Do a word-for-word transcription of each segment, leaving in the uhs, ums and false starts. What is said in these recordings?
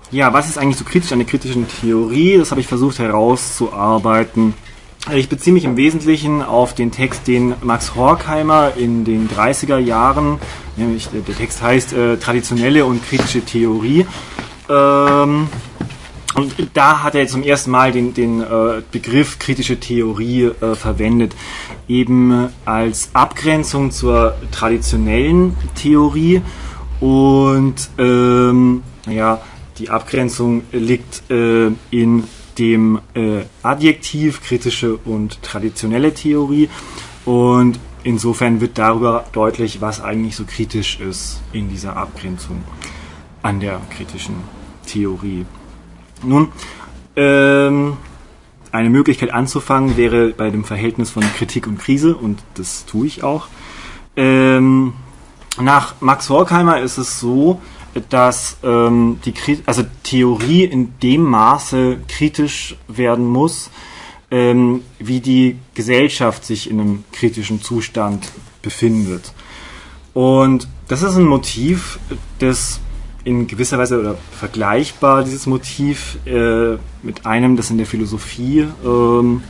ja, was ist eigentlich so kritisch an der kritischen Theorie? Das habe ich versucht herauszuarbeiten. Ich beziehe mich im Wesentlichen auf den Text, den Max Horkheimer in den dreißiger Jahren, nämlich der Text heißt äh, Traditionelle und kritische Theorie. Ähm, und da hat er zum ersten Mal den, den äh, Begriff kritische Theorie äh, verwendet, eben als Abgrenzung zur traditionellen Theorie. Und ähm, ja, die Abgrenzung liegt äh, in dem äh, Adjektiv kritische und traditionelle Theorie, und insofern wird darüber deutlich, was eigentlich so kritisch ist in dieser Abgrenzung an der kritischen Theorie. Nun, ähm, eine Möglichkeit anzufangen wäre bei dem Verhältnis von Kritik und Krise, und das tue ich auch. Ähm, nach Max Horkheimer ist es so, dass ähm, die also Theorie in dem Maße kritisch werden muss, ähm, wie die Gesellschaft sich in einem kritischen Zustand befindet. Und das ist ein Motiv, das in gewisser Weise oder vergleichbar, dieses Motiv äh, mit einem, das in der Philosophie ähm,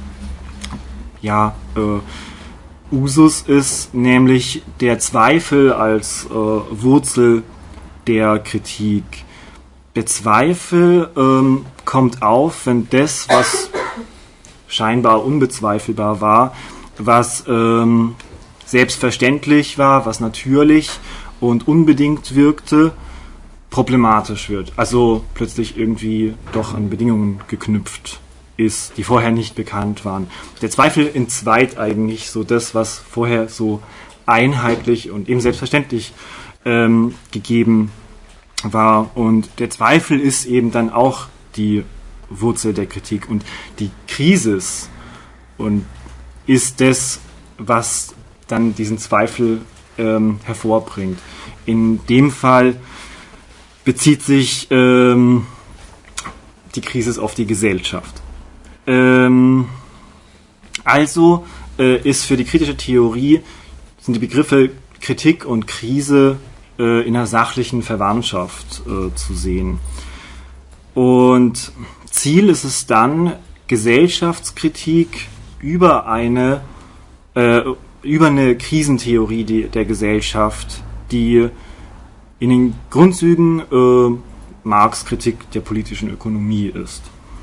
ja äh, Usus ist, nämlich der Zweifel als äh, Wurzel der Kritik. Der Zweifel ähm, kommt auf, wenn das, was scheinbar unbezweifelbar war, was ähm, selbstverständlich war, was natürlich und unbedingt wirkte, problematisch wird. Also plötzlich irgendwie doch an Bedingungen geknüpft ist, die vorher nicht bekannt waren. Der Zweifel entzweit eigentlich so das, was vorher so einheitlich und eben selbstverständlich ähm, gegeben war. Und der Zweifel ist eben dann auch die Wurzel der Kritik. Und die Krisis und ist das, was dann diesen Zweifel ähm, hervorbringt. In dem Fall bezieht sich ähm, die Krise auf die Gesellschaft. Ähm, also äh, ist für die kritische Theorie sind die Begriffe Kritik und Krise äh, in einer sachlichen Verwandtschaft äh, zu sehen. Und Ziel ist es dann, Gesellschaftskritik über eine äh, über eine Krisentheorie die, der Gesellschaft, die in den Grundzügen äh, Marx' Kritik der politischen Ökonomie ist.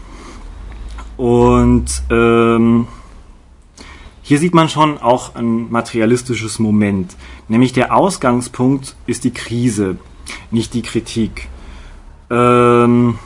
Und ähm, hier sieht man schon auch ein materialistisches Moment, nämlich der Ausgangspunkt ist die Krise, nicht die Kritik. Ähm,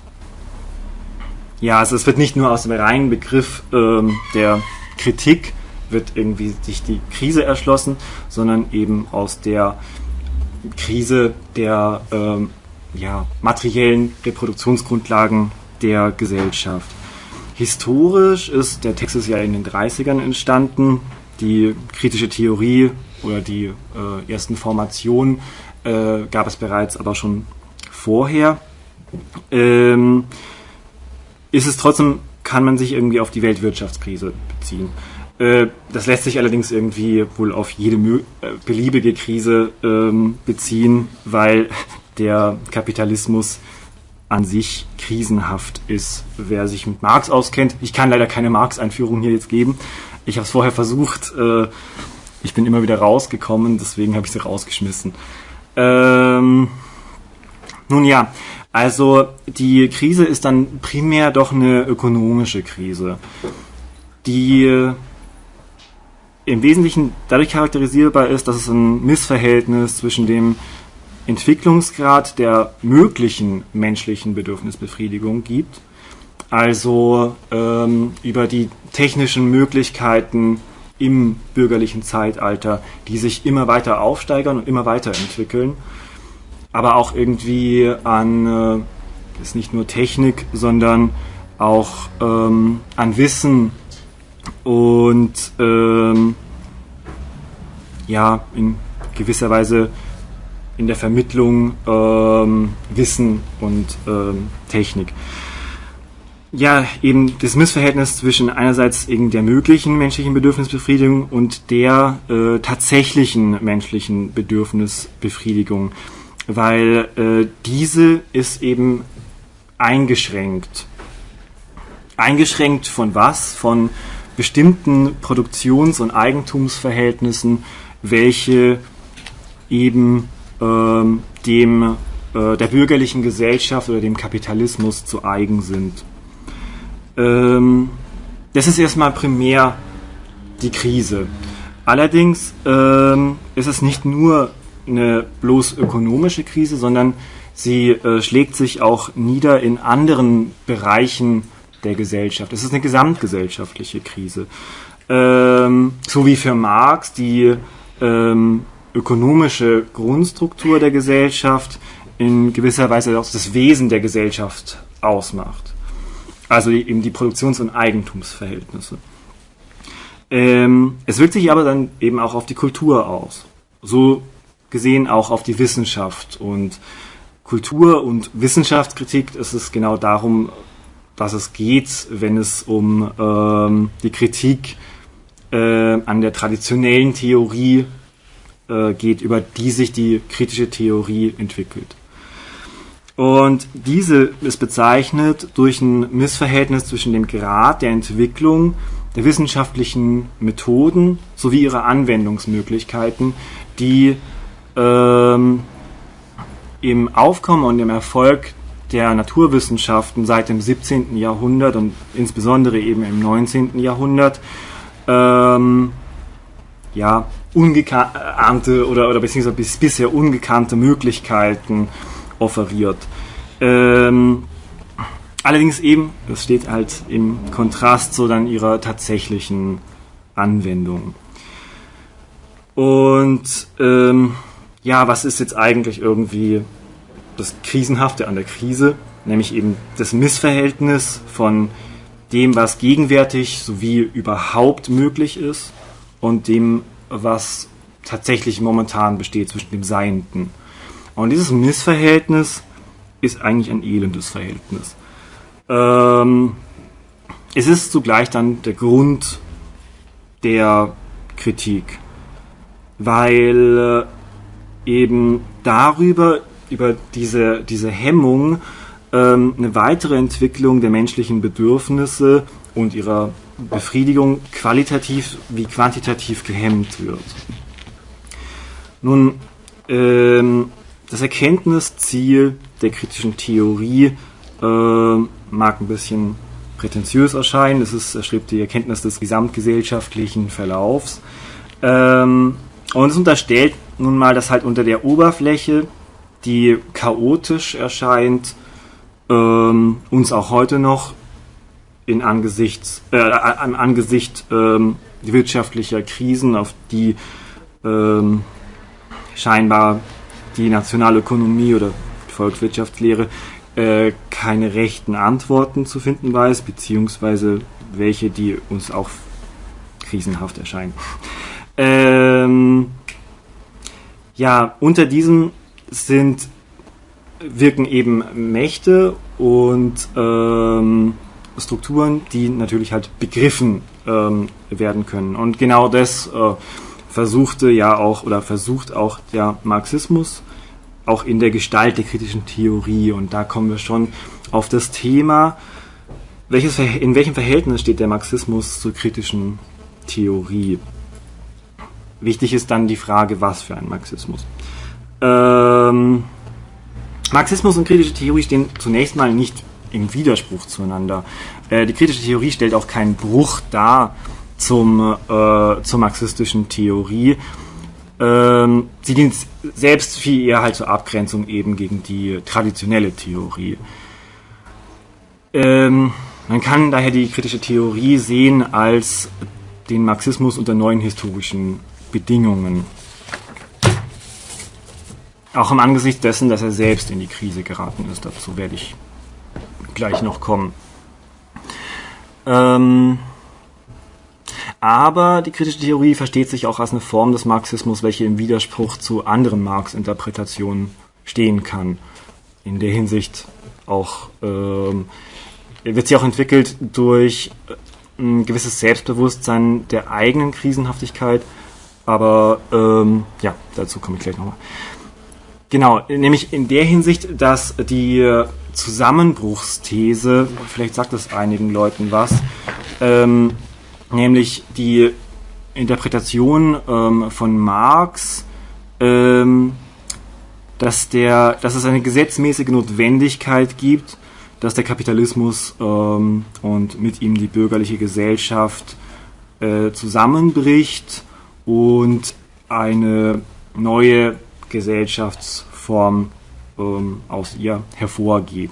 ja, also es wird nicht nur aus dem reinen Begriff ähm, der Kritik wird irgendwie sich die Krise erschlossen, sondern eben aus der Krise der ähm, ja, materiellen Reproduktionsgrundlagen der Gesellschaft. Historisch ist, der Text ist ja in den dreißigern entstanden, die kritische Theorie oder die äh, ersten Formationen äh, gab es bereits, aber schon vorher. Ähm, ist es trotzdem, kann man sich irgendwie auf die Weltwirtschaftskrise beziehen. Äh, das lässt sich allerdings irgendwie wohl auf jede mö- äh, beliebige Krise ähm, beziehen, weil der Kapitalismus an sich krisenhaft ist. Wer sich mit Marx auskennt, ich kann leider keine Marx-Einführung hier jetzt geben. Ich habe es vorher versucht, äh, ich bin immer wieder rausgekommen, deswegen habe ich sie rausgeschmissen. Ähm, nun ja, also die Krise ist dann primär doch eine ökonomische Krise, die äh, im Wesentlichen dadurch charakterisierbar ist, dass es ein Missverhältnis zwischen dem Entwicklungsgrad der möglichen menschlichen Bedürfnisbefriedigung gibt, also ähm, über die technischen Möglichkeiten im bürgerlichen Zeitalter, die sich immer weiter aufsteigern und immer weiter entwickeln, aber auch irgendwie an, äh, ist nicht nur Technik, sondern auch ähm, an Wissen und ähm, ja, in gewisser Weise in der Vermittlung ähm, Wissen und ähm, Technik. Ja, eben das Missverhältnis zwischen einerseits eben der möglichen menschlichen Bedürfnisbefriedigung und der äh, tatsächlichen menschlichen Bedürfnisbefriedigung, weil äh, diese ist eben eingeschränkt. Eingeschränkt von was? Von bestimmten Produktions- und Eigentumsverhältnissen, welche eben ähm, dem äh, der bürgerlichen Gesellschaft oder dem Kapitalismus zu eigen sind. Ähm, das ist erstmal primär die Krise. Allerdings ähm, ist es nicht nur eine bloß ökonomische Krise, sondern sie äh, schlägt sich auch nieder in anderen Bereichen der Gesellschaft. Es ist eine gesamtgesellschaftliche Krise. Ähm, so wie für Marx die ähm, ökonomische Grundstruktur der Gesellschaft in gewisser Weise auch das Wesen der Gesellschaft ausmacht. Also eben die Produktions- und Eigentumsverhältnisse. Ähm, es wirkt sich aber dann eben auch auf die Kultur aus. So gesehen auch auf die Wissenschaft. Und Kultur- und Wissenschaftskritik ist es genau darum, was es geht, wenn es um ähm, die Kritik äh, an der traditionellen Theorie äh, geht, über die sich die kritische Theorie entwickelt. Und diese ist bezeichnet durch ein Missverhältnis zwischen dem Grad der Entwicklung der wissenschaftlichen Methoden sowie ihrer Anwendungsmöglichkeiten, die ähm, im Aufkommen und im Erfolg der Naturwissenschaften seit dem siebzehnten Jahrhundert und insbesondere eben im neunzehnten Jahrhundert ähm, ja, ungeahnte oder, oder beziehungsweise bis, bisher ungekannte Möglichkeiten offeriert. Ähm, allerdings eben, das steht halt im Kontrast zu dann ihrer tatsächlichen Anwendung. Und ähm, ja, was ist jetzt eigentlich irgendwie das Krisenhafte an der Krise, nämlich eben das Missverhältnis von dem, was gegenwärtig sowie überhaupt möglich ist und dem, was tatsächlich momentan besteht zwischen dem Seienden. Und dieses Missverhältnis ist eigentlich ein elendes Verhältnis. Ähm, es ist zugleich dann der Grund der Kritik, weil äh, eben darüber über diese, diese Hemmung ähm, eine weitere Entwicklung der menschlichen Bedürfnisse und ihrer Befriedigung qualitativ wie quantitativ gehemmt wird. Nun, ähm, das Erkenntnisziel der kritischen Theorie äh, mag ein bisschen prätentiös erscheinen. Es ist erstrebt die Erkenntnis des gesamtgesellschaftlichen Verlaufs. Ähm, und es unterstellt nun mal, dass halt unter der Oberfläche, die chaotisch erscheint, ähm, uns auch heute noch in Angesichts, äh, an Angesicht ähm, wirtschaftlicher Krisen, auf die ähm, scheinbar die Nationalökonomie oder die Volkswirtschaftslehre äh, keine rechten Antworten zu finden weiß, beziehungsweise welche, die uns auch krisenhaft erscheinen. Ähm, ja, unter diesem sind, wirken eben Mächte und ähm, Strukturen, die natürlich halt begriffen ähm, werden können. Und genau das äh, versuchte ja auch oder versucht auch der Marxismus, auch in der Gestalt der kritischen Theorie. Und da kommen wir schon auf das Thema, welches, in welchem Verhältnis steht der Marxismus zur kritischen Theorie. Wichtig ist dann die Frage, was für ein Marxismus. Ähm, Marxismus und kritische Theorie stehen zunächst mal nicht im Widerspruch zueinander. Äh, die kritische Theorie stellt auch keinen Bruch dar zum, äh, zur marxistischen Theorie. Ähm, sie dient selbst viel eher halt zur Abgrenzung eben gegen die traditionelle Theorie. Ähm, man kann daher die kritische Theorie sehen als den Marxismus unter neuen historischen Bedingungen. Auch im Angesicht dessen, dass er selbst in die Krise geraten ist. Dazu werde ich gleich noch kommen. Ähm, aber die kritische Theorie versteht sich auch als eine Form des Marxismus, welche im Widerspruch zu anderen Marx-Interpretationen stehen kann. In der Hinsicht auch ähm, wird sie auch entwickelt durch ein gewisses Selbstbewusstsein der eigenen Krisenhaftigkeit. Aber ähm, ja, dazu komme ich gleich nochmal. Genau, nämlich in der Hinsicht, dass die Zusammenbruchsthese, vielleicht sagt das einigen Leuten was, ähm, nämlich die Interpretation ähm, von Marx, ähm, dass, der, dass es eine gesetzmäßige Notwendigkeit gibt, dass der Kapitalismus ähm, und mit ihm die bürgerliche Gesellschaft äh, zusammenbricht und eine neue Gesellschaftsform ähm, aus ihr hervorgeht.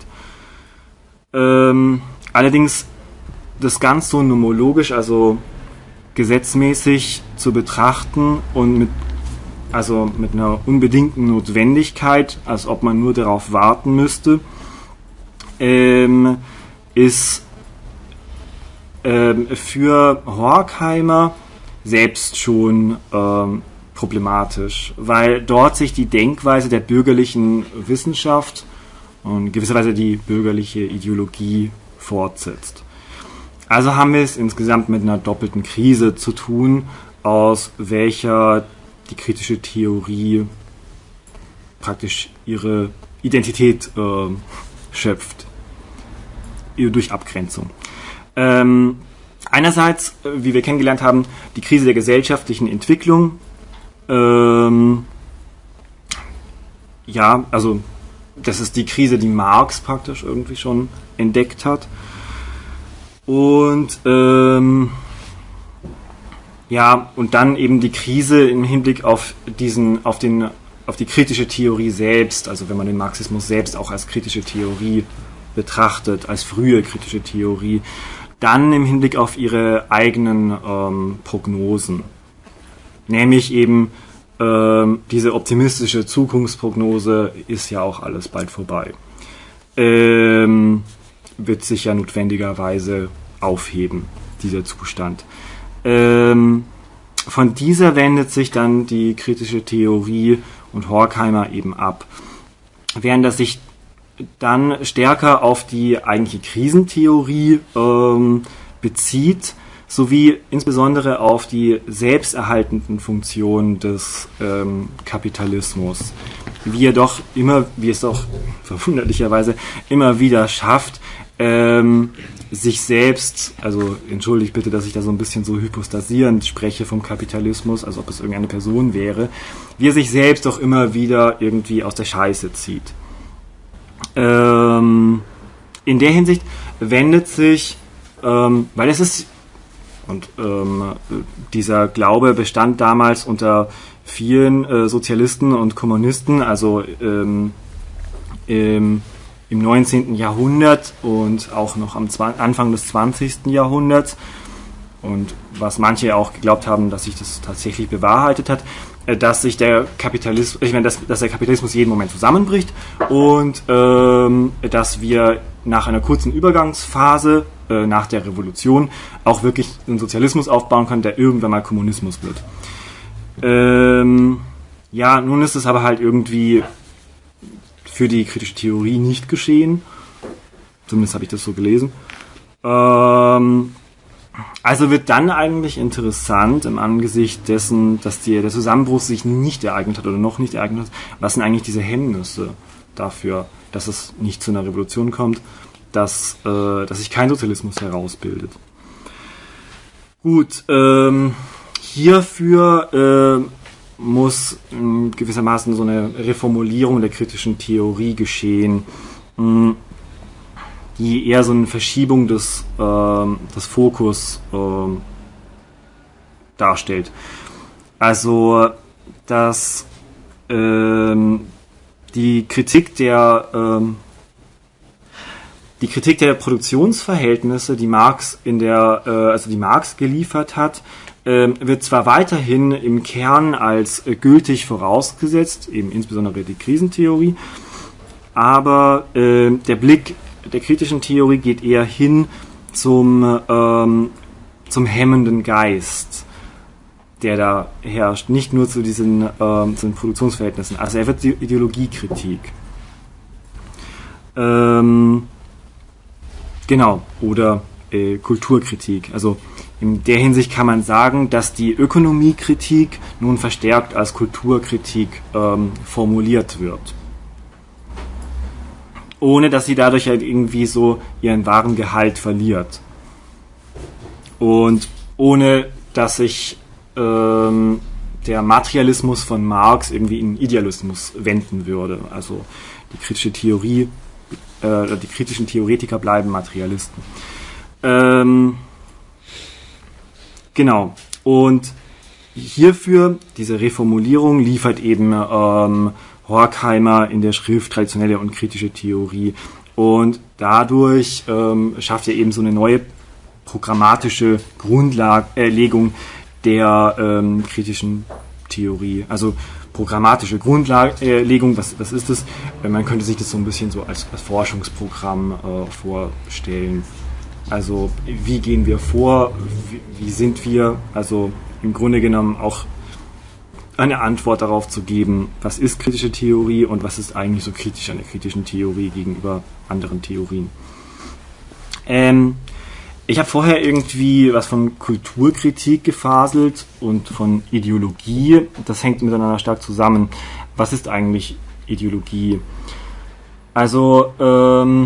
Ähm, allerdings das Ganze so nomologisch, also gesetzmäßig zu betrachten und mit, also mit einer unbedingten Notwendigkeit, als ob man nur darauf warten müsste, ähm, ist ähm, für Horkheimer selbst schon ähm, problematisch, weil dort sich die Denkweise der bürgerlichen Wissenschaft und gewisserweise die bürgerliche Ideologie fortsetzt. Also haben wir es insgesamt mit einer doppelten Krise zu tun, aus welcher die kritische Theorie praktisch ihre Identität äh, schöpft, durch Abgrenzung. Ähm, einerseits, wie wir kennengelernt haben, die Krise der gesellschaftlichen Entwicklung. Ähm, ja, also das ist die Krise, die Marx praktisch irgendwie schon entdeckt hat. Und ähm, ja, und dann eben die Krise im Hinblick auf diesen, auf den, auf die kritische Theorie selbst, also wenn man den Marxismus selbst auch als kritische Theorie betrachtet, als frühe kritische Theorie, dann im Hinblick auf ihre eigenen ähm, Prognosen. Nämlich eben ähm, diese optimistische Zukunftsprognose ist ja auch alles bald vorbei. Ähm, wird sich ja notwendigerweise aufheben, dieser Zustand. Ähm, von dieser wendet sich dann die kritische Theorie und Horkheimer eben ab. Während das sich dann stärker auf die eigentliche Krisentheorie ähm, bezieht, sowie insbesondere auf die selbsterhaltenden Funktionen des ähm, Kapitalismus, wie er doch immer, wie es doch verwunderlicherweise immer wieder schafft, ähm, sich selbst, also entschuldigt bitte, dass ich da so ein bisschen so hypostasierend spreche vom Kapitalismus, als ob es irgendeine Person wäre, wie er sich selbst doch immer wieder irgendwie aus der Scheiße zieht. Ähm, in der Hinsicht wendet sich, ähm, weil es ist, und ähm, dieser Glaube bestand damals unter vielen äh, Sozialisten und Kommunisten, also ähm, im, im neunzehnten Jahrhundert und auch noch am Zwan- Anfang des zwanzigsten Jahrhunderts, und was manche auch geglaubt haben, dass sich das tatsächlich bewahrheitet hat, äh, dass sich der Kapitalismus, ich meine, dass, dass der Kapitalismus jeden Moment zusammenbricht und ähm, dass wir nach einer kurzen Übergangsphase äh, nach der Revolution auch wirklich einen Sozialismus aufbauen können, der irgendwann mal Kommunismus wird. Ähm, ja, nun ist es aber halt irgendwie für die kritische Theorie nicht geschehen. Zumindest habe ich das so gelesen. Ähm, also wird dann eigentlich interessant im Angesicht dessen, dass die, der Zusammenbruch sich nicht ereignet hat oder noch nicht ereignet hat, was sind eigentlich diese Hemmnisse dafür, dass es nicht zu einer Revolution kommt, dass, äh, dass sich kein Sozialismus herausbildet. Gut, ähm, hierfür äh, muss äh, gewissermaßen so eine Reformulierung der kritischen Theorie geschehen, mh, die eher so eine Verschiebung des, äh, des Fokus äh, darstellt. Also, dass äh, die Kritik der äh, die Kritik der Produktionsverhältnisse, die Marx in der, äh, also die Marx geliefert hat, äh, wird zwar weiterhin im Kern als äh, gültig vorausgesetzt, eben insbesondere die Krisentheorie, aber äh, der Blick der kritischen Theorie geht eher hin zum, ähm, zum hemmenden Geist, der da herrscht, nicht nur zu diesen, ähm, zu den Produktionsverhältnissen. Also er wird die Ideologiekritik. Ähm, genau, oder äh, Kulturkritik. Also in der Hinsicht kann man sagen, dass die Ökonomiekritik nun verstärkt als Kulturkritik ähm, formuliert wird. Ohne dass sie dadurch halt irgendwie so ihren wahren Gehalt verliert. Und ohne dass sich ähm, der Materialismus von Marx irgendwie in Idealismus wenden würde. Also die kritische Theorie, äh, die kritischen Theoretiker bleiben Materialisten. Ähm, genau. Und hierfür, diese Reformulierung, liefert eben ähm, Horkheimer in der Schrift Traditionelle und kritische Theorie. Und dadurch ähm, schafft er eben so eine neue programmatische Grundlegung der ähm, kritischen Theorie. Also programmatische Grundlegung, was, was ist das? Man könnte sich das so ein bisschen so als, als Forschungsprogramm äh, vorstellen. Also wie gehen wir vor? Wie, wie sind wir? Also im Grunde genommen auch eine Antwort darauf zu geben, was ist kritische Theorie und was ist eigentlich so kritisch an der kritischen Theorie gegenüber anderen Theorien. Ähm, Ich habe vorher irgendwie was von Kulturkritik gefaselt und von Ideologie. Das hängt miteinander stark zusammen. Was ist eigentlich Ideologie? Also ähm,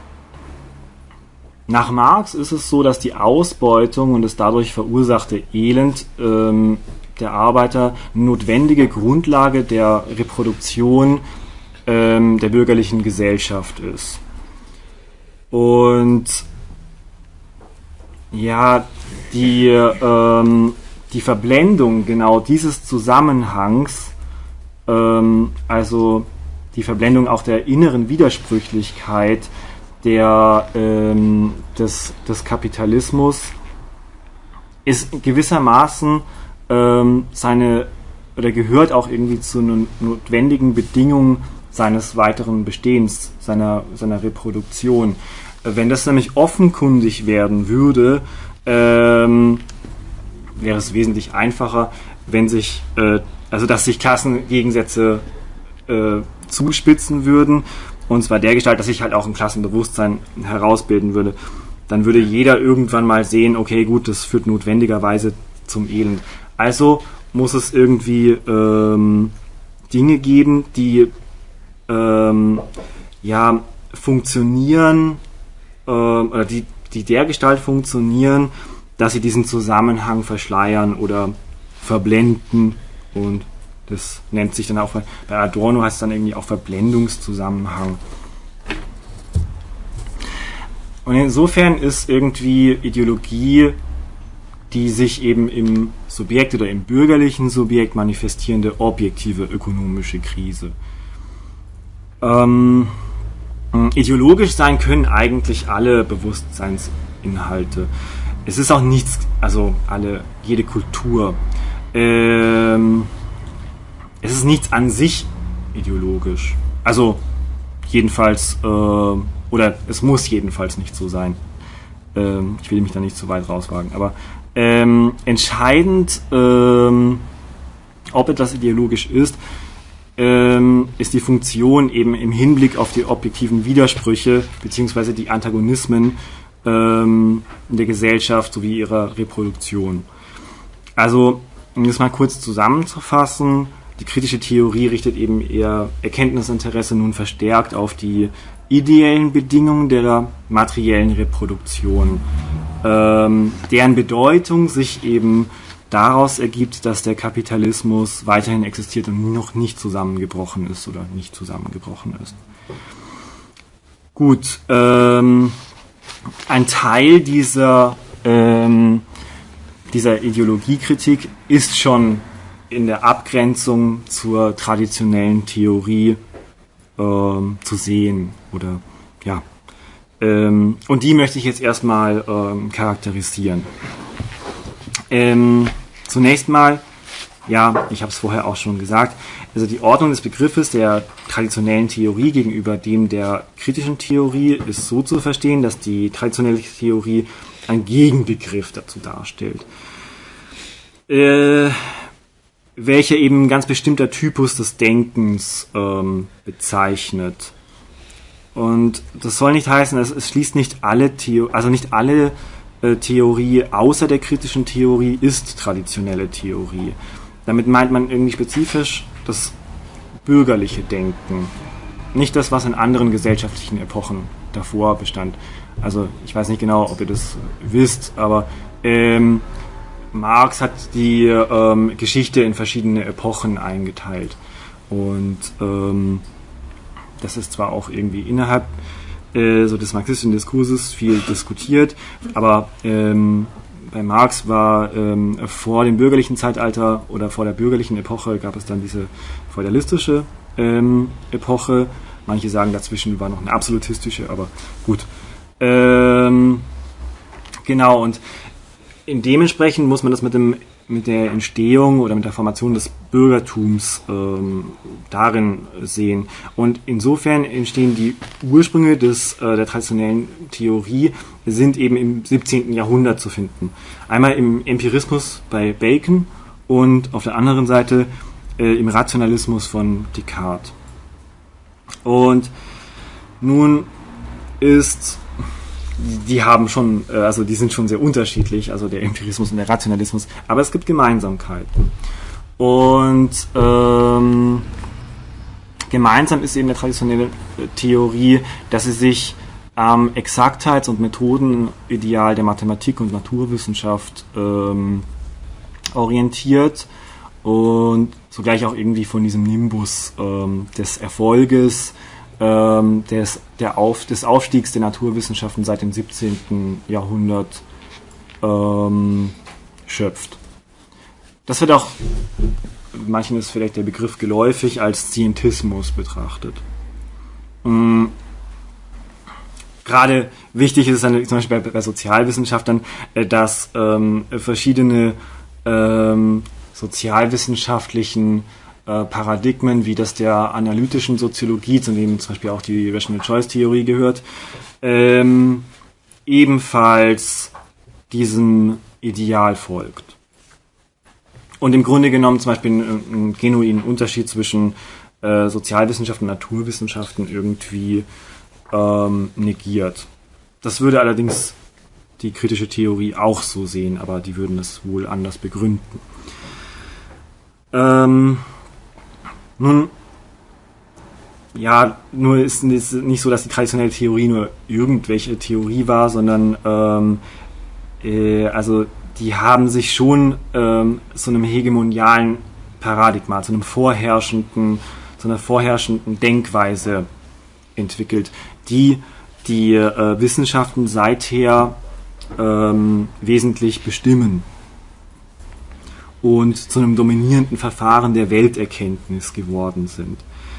nach Marx ist es so, dass die Ausbeutung und das dadurch verursachte Elend ähm, der Arbeiter notwendige Grundlage der Reproduktion ähm, der bürgerlichen Gesellschaft ist. Und ja, die, ähm, die Verblendung genau dieses Zusammenhangs, ähm, also die Verblendung auch der inneren Widersprüchlichkeit der, ähm, des, des Kapitalismus, ist gewissermaßen ähm, seine, oder gehört auch irgendwie zu einer notwendigen Bedingung seines weiteren Bestehens, seiner, seiner Reproduktion. Wenn das nämlich offenkundig werden würde, ähm, wäre es wesentlich einfacher, wenn sich, äh, also dass sich Klassengegensätze äh, zuspitzen würden, und zwar dergestalt, dass sich halt auch ein Klassenbewusstsein herausbilden würde. Dann würde jeder irgendwann mal sehen, okay, gut, das führt notwendigerweise zum Elend. Also muss es irgendwie ähm, Dinge geben, die ähm, ja funktionieren, oder die, die dergestalt funktionieren, dass sie diesen Zusammenhang verschleiern oder verblenden, und das nennt sich dann auch, bei Adorno heißt es dann irgendwie auch Verblendungszusammenhang. Und insofern ist irgendwie Ideologie die sich eben im Subjekt oder im bürgerlichen Subjekt manifestierende objektive ökonomische Krise. Ähm, Ideologisch sein können eigentlich alle Bewusstseinsinhalte. Es ist auch nichts, also alle, jede Kultur. Ähm, es ist nichts an sich ideologisch. Also jedenfalls, äh, oder es muss jedenfalls nicht so sein. Ähm, ich will mich da nicht zu weit rauswagen. Aber ähm, entscheidend, ähm, ob etwas ideologisch ist, ist die Funktion eben im Hinblick auf die objektiven Widersprüche bzw. die Antagonismen ähm, in der Gesellschaft sowie ihrer Reproduktion. Also, um das mal kurz zusammenzufassen, die kritische Theorie richtet eben ihr Erkenntnisinteresse nun verstärkt auf die ideellen Bedingungen der materiellen Reproduktion, ähm, deren Bedeutung sich eben daraus ergibt, dass der Kapitalismus weiterhin existiert und noch nicht zusammengebrochen ist oder nicht zusammengebrochen ist. Gut, ähm, ein Teil dieser, ähm, dieser Ideologiekritik ist schon in der Abgrenzung zur traditionellen Theorie ähm, zu sehen. Oder ja, ähm, und die möchte ich jetzt erstmal ähm, charakterisieren. Ähm, zunächst mal, ja, ich habe es vorher auch schon gesagt, also die Ordnung des Begriffes der traditionellen Theorie gegenüber dem der kritischen Theorie ist so zu verstehen, dass die traditionelle Theorie einen Gegenbegriff dazu darstellt, äh, welcher eben ein ganz bestimmter Typus des Denkens ähm, bezeichnet. Und das soll nicht heißen, es, es schließt nicht alle Theo- also nicht alle äh, Theorie außer der kritischen Theorie ist traditionelle Theorie. Damit meint man irgendwie spezifisch das bürgerliche Denken. Nicht das, was in anderen gesellschaftlichen Epochen davor bestand. Also ich weiß nicht genau, ob ihr das wisst, aber ähm, Marx hat die ähm, Geschichte in verschiedene Epochen eingeteilt. Und ähm, das ist zwar auch irgendwie innerhalb äh, so des marxistischen Diskurses viel diskutiert, aber ähm, bei Marx war ähm, vor dem bürgerlichen Zeitalter oder vor der bürgerlichen Epoche gab es dann diese feudalistische ähm, Epoche. Manche sagen, dazwischen war noch eine absolutistische, aber gut. Ähm, genau, und dementsprechend muss man das mit dem mit der Entstehung oder mit der Formation des Bürgertums ähm, darin sehen. Und insofern entstehen die Ursprünge des, äh, der traditionellen Theorie sind eben im siebzehnten Jahrhundert zu finden. Einmal im Empirismus bei Bacon und auf der anderen Seite äh, im Rationalismus von Descartes. Und nun ist die haben schon, also die sind schon sehr unterschiedlich, also der Empirismus und der Rationalismus, aber es gibt Gemeinsamkeiten. Und ähm, gemeinsam ist eben der traditionelle Theorie, dass sie sich am Exaktheits- und Methodenideal der Mathematik und Naturwissenschaft ähm, orientiert und zugleich auch irgendwie von diesem Nimbus ähm, des Erfolges, Des, der Auf, des Aufstiegs der Naturwissenschaften seit dem siebzehnten Jahrhundert ähm, schöpft. Das wird auch, manchen ist vielleicht der Begriff geläufig, als Scientismus betrachtet. Ähm, gerade wichtig ist es dann zum Beispiel bei, bei Sozialwissenschaftlern, äh, dass ähm, verschiedene ähm, sozialwissenschaftlichen Paradigmen, wie das der analytischen Soziologie, zu dem zum Beispiel auch die Rational Choice Theorie gehört, ähm, ebenfalls diesem Ideal folgt. Und im Grunde genommen zum Beispiel einen, einen genuinen Unterschied zwischen äh, Sozialwissenschaften und Naturwissenschaften irgendwie ähm, negiert. Das würde allerdings die kritische Theorie auch so sehen, aber die würden es wohl anders begründen. Ähm, Nun, ja, nur ist es nicht so, dass die traditionelle Theorie nur irgendwelche Theorie war, sondern ähm, äh, also die haben sich schon ähm, zu einem hegemonialen Paradigma, zu einem vorherrschenden, zu einer vorherrschenden Denkweise entwickelt, die die äh, Wissenschaften seither ähm, wesentlich bestimmen und zu einem dominierenden Verfahren der Welterkenntnis geworden sind.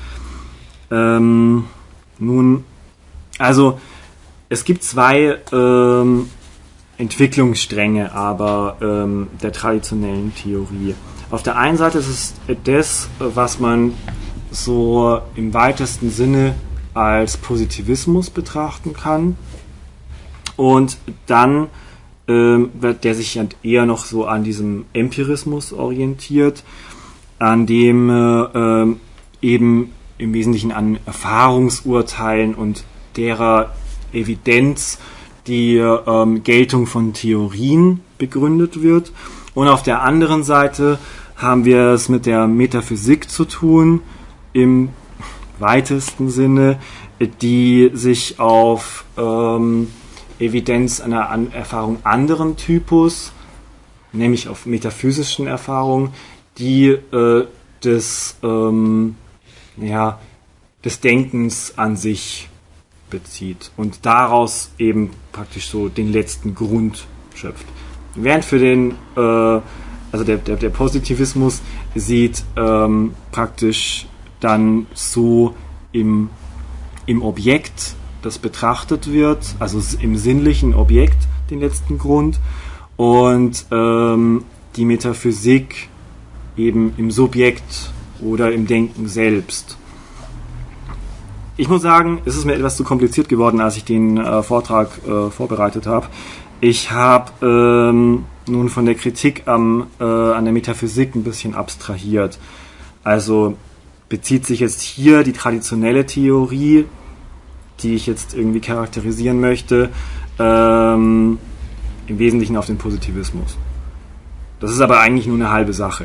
Ähm, nun, also es gibt zwei ähm, Entwicklungsstränge aber ähm, der traditionellen Theorie. Auf der einen Seite ist es das, was man so im weitesten Sinne als Positivismus betrachten kann, und dann der sich eher noch so an diesem Empirismus orientiert, an dem äh, eben im Wesentlichen an Erfahrungsurteilen und derer Evidenz die äh, Geltung von Theorien begründet wird. Und auf der anderen Seite haben wir es mit der Metaphysik zu tun, im weitesten Sinne, die sich auf ähm, Evidenz einer An- Erfahrung anderen Typus, nämlich auf metaphysischen Erfahrungen, die äh, des, ähm, ja, des Denkens an sich bezieht und daraus eben praktisch so den letzten Grund schöpft. Während für den, äh, also der, der, der Positivismus sieht ähm, praktisch dann so im, im Objekt, das betrachtet wird, also im sinnlichen Objekt, den letzten Grund, und ähm, die Metaphysik eben im Subjekt oder im Denken selbst. Ich muss sagen, es ist mir etwas zu kompliziert geworden, als ich den äh, Vortrag äh, vorbereitet habe. Ich habe ähm, nun von der Kritik am, äh, an der Metaphysik ein bisschen abstrahiert. Also bezieht sich jetzt hier die traditionelle Theorie, die ich jetzt irgendwie charakterisieren möchte, ähm, im Wesentlichen auf den Positivismus. Das ist aber eigentlich nur eine halbe Sache.